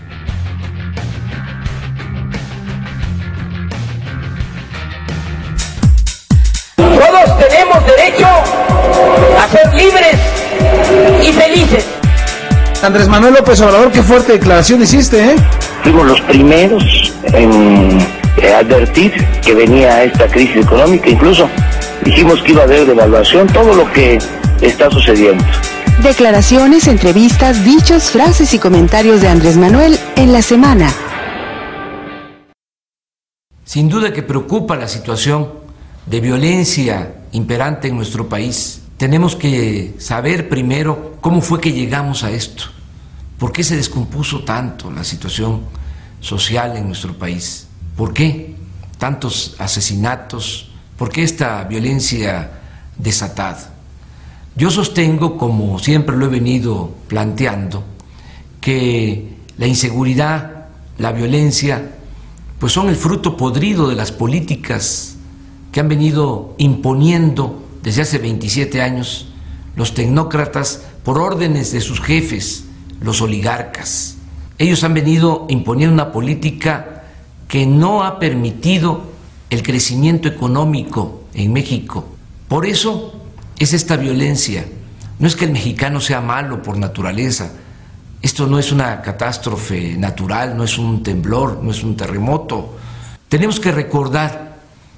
Todos tenemos derecho a ser libres y felices. Andrés Manuel López Obrador, qué fuerte declaración hiciste, ¿eh? Fuimos los primeros en eh, advertir que venía esta crisis económica, incluso dijimos que iba a haber devaluación, todo lo que está sucediendo. Declaraciones, entrevistas, dichos, frases y comentarios de Andrés Manuel en la semana. Sin duda que preocupa la situación de violencia imperante en nuestro país. Tenemos que saber primero cómo fue que llegamos a esto, por qué se descompuso tanto la situación social en nuestro país, por qué tantos asesinatos, por qué esta violencia desatada. Yo sostengo, como siempre lo he venido planteando, que la inseguridad, la violencia, pues son el fruto podrido de las políticas que han venido imponiendo desde hace veintisiete años los tecnócratas por órdenes de sus jefes, los oligarcas. Ellos han venido imponiendo una política que no ha permitido el crecimiento económico en México. Por eso es esta violencia. No es que el mexicano sea malo por naturaleza. Esto no es una catástrofe natural, no es un temblor, no es un terremoto. Tenemos que recordar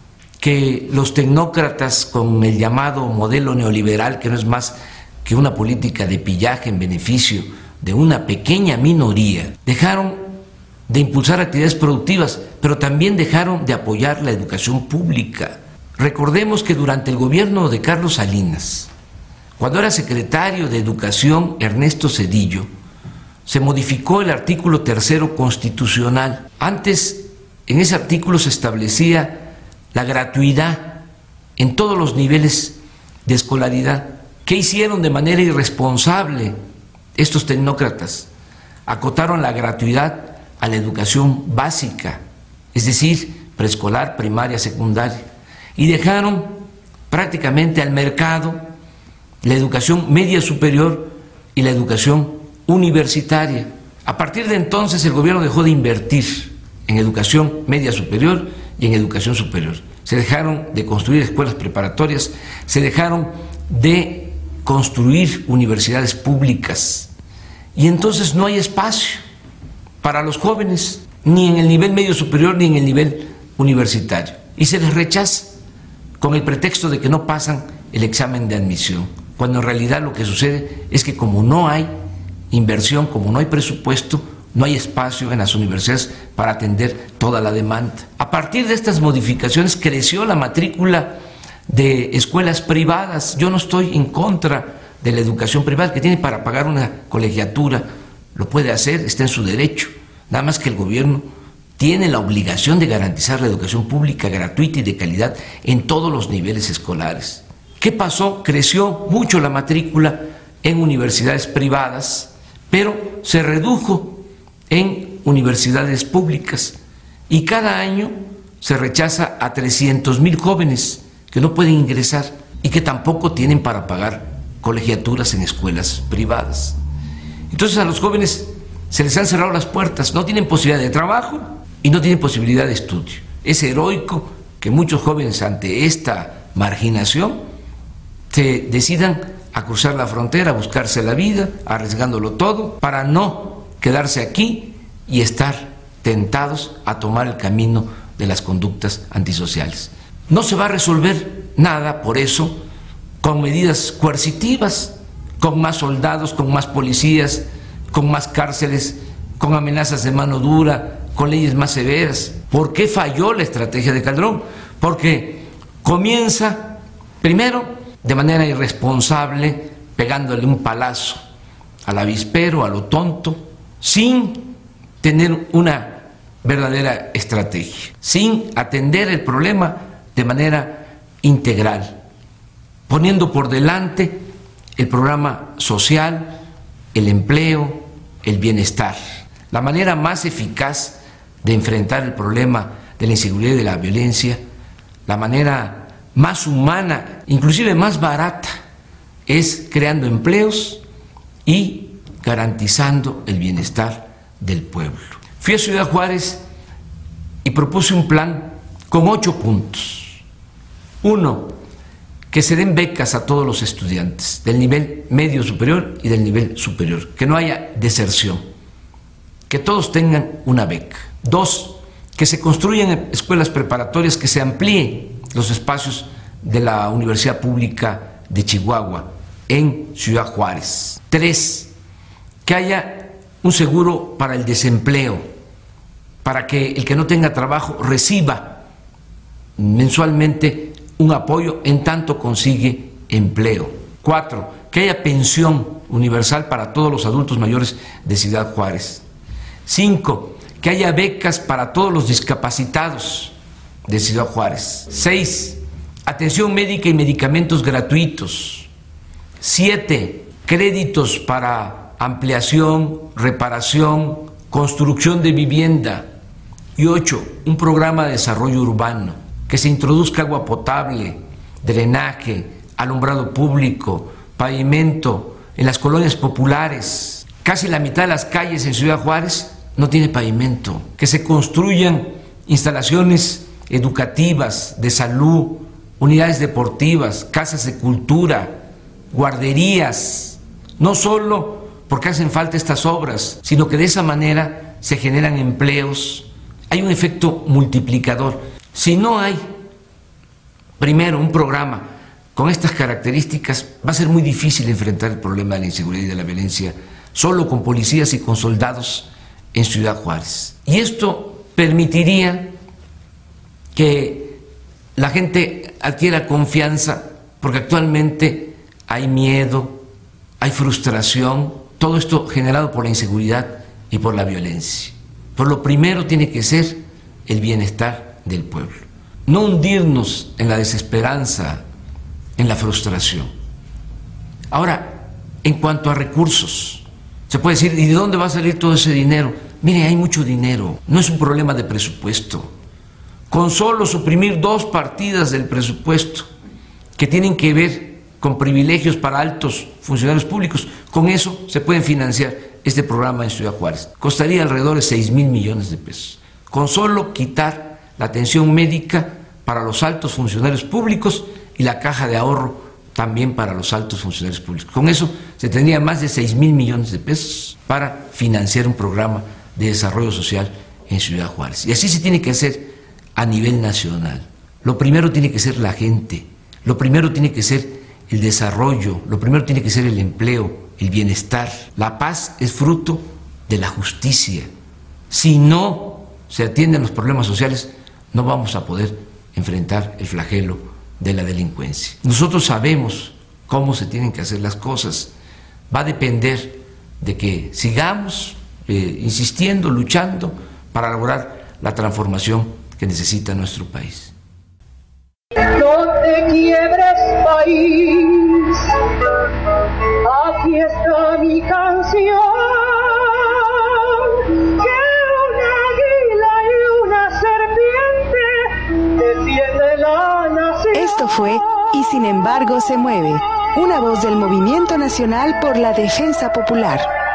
que los tecnócratas, con el llamado modelo neoliberal, que no es más que una política de pillaje en beneficio de una pequeña minoría, dejaron de impulsar actividades productivas, pero también dejaron de apoyar la educación pública. Recordemos que durante el gobierno de Carlos Salinas, cuando era secretario de Educación Ernesto Zedillo, se modificó el artículo tercero constitucional. Antes, en ese artículo se establecía la gratuidad en todos los niveles de escolaridad. ¿Qué hicieron de manera irresponsable estos tecnócratas? Acotaron la gratuidad a la educación básica, es decir, preescolar, primaria, secundaria, y dejaron prácticamente al mercado la educación media superior y la educación universitaria. A partir de entonces el gobierno dejó de invertir en educación media superior y en educación superior. Se dejaron de construir escuelas preparatorias, se dejaron de construir universidades públicas, y entonces no hay espacio para los jóvenes, ni en el nivel medio superior ni en el nivel universitario, y se les rechaza con el pretexto de que no pasan el examen de admisión, cuando en realidad lo que sucede es que como no hay inversión, como no hay presupuesto, no hay espacio en las universidades para atender toda la demanda. A partir de estas modificaciones creció la matrícula de escuelas privadas. Yo no estoy en contra de la educación privada, que tiene para pagar una colegiatura, lo puede hacer, está en su derecho, nada más que el gobierno tiene la obligación de garantizar la educación pública gratuita y de calidad en todos los niveles escolares. ¿Qué pasó? Creció mucho la matrícula en universidades privadas, pero se redujo en universidades públicas, y cada año se rechaza a trescientos mil jóvenes que no pueden ingresar y que tampoco tienen para pagar colegiaturas en escuelas privadas. Entonces a los jóvenes se les han cerrado las puertas, no tienen posibilidad de trabajo y no tienen posibilidad de estudio. Es heroico que muchos jóvenes ante esta marginación se decidan a cruzar la frontera, a buscarse la vida, arriesgándolo todo, para no quedarse aquí y estar tentados a tomar el camino de las conductas antisociales. No se va a resolver nada, por eso, con medidas coercitivas, con más soldados, con más policías, con más cárceles, con amenazas de mano dura, con leyes más severas. ¿Por qué falló la estrategia de Calderón? Porque comienza, primero, de manera irresponsable, pegándole un palazo al avispero, a lo tonto, sin tener una verdadera estrategia, sin atender el problema de manera integral, poniendo por delante el programa social, el empleo, el bienestar. La manera más eficaz de enfrentar el problema de la inseguridad y de la violencia, la manera más humana, inclusive más barata, es creando empleos y garantizando el bienestar del pueblo. Fui a Ciudad Juárez y propuse un plan con ocho puntos. Uno, que se den becas a todos los estudiantes del nivel medio superior y del nivel superior, que no haya deserción, que todos tengan una beca. Dos, que se construyan escuelas preparatorias, que se amplíen los espacios de la Universidad Pública de Chihuahua en Ciudad Juárez. Tres, que haya un seguro para el desempleo, para que el que no tenga trabajo reciba mensualmente un apoyo en tanto consigue empleo. Cuatro, que haya pensión universal para todos los adultos mayores de Ciudad Juárez. Cinco, que haya becas para todos los discapacitados de Ciudad Juárez. Seis, atención médica y medicamentos gratuitos. Siete, créditos para ampliación, reparación, construcción de vivienda. Y ocho, un programa de desarrollo urbano, que se introduzca agua potable, drenaje, alumbrado público, pavimento en las colonias populares. Casi la mitad de las calles en Ciudad Juárez no tiene pavimento. Que se construyan instalaciones educativas, de salud, unidades deportivas, casas de cultura, guarderías, no solo porque hacen falta estas obras, sino que de esa manera se generan empleos. Hay un efecto multiplicador. Si no hay, primero, un programa con estas características, va a ser muy difícil enfrentar el problema de la inseguridad y de la violencia solo con policías y con soldados en Ciudad Juárez. Y esto permitiría que la gente adquiera confianza, porque actualmente hay miedo, hay frustración, todo esto generado por la inseguridad y por la violencia. Por lo primero tiene que ser el bienestar del pueblo. No hundirnos en la desesperanza, en la frustración. Ahora, en cuanto a recursos, se puede decir, ¿y de dónde va a salir todo ese dinero? Mire, hay mucho dinero, no es un problema de presupuesto. Con solo suprimir dos partidas del presupuesto que tienen que ver con privilegios para altos funcionarios públicos, con eso se pueden financiar este programa en Ciudad Juárez. Costaría alrededor de seis mil millones de pesos. Con solo quitar la atención médica para los altos funcionarios públicos y la caja de ahorro también para los altos funcionarios públicos. Con eso se tendría más de seis mil millones de pesos para financiar un programa de desarrollo social en Ciudad Juárez. Y así se tiene que hacer a nivel nacional. Lo primero tiene que ser la gente, lo primero tiene que ser el desarrollo, lo primero tiene que ser el empleo, el bienestar. La paz es fruto de la justicia. Si no se atienden los problemas sociales, no vamos a poder enfrentar el flagelo de la delincuencia. Nosotros sabemos cómo se tienen que hacer las cosas. Va a depender de que sigamos eh, insistiendo, luchando para lograr la transformación que necesita nuestro país. No te quiebres, país, aquí está mi canción, que un águila y una serpiente Esto fue Y sin embargo se mueve, una voz del Movimiento Nacional por la Defensa Popular.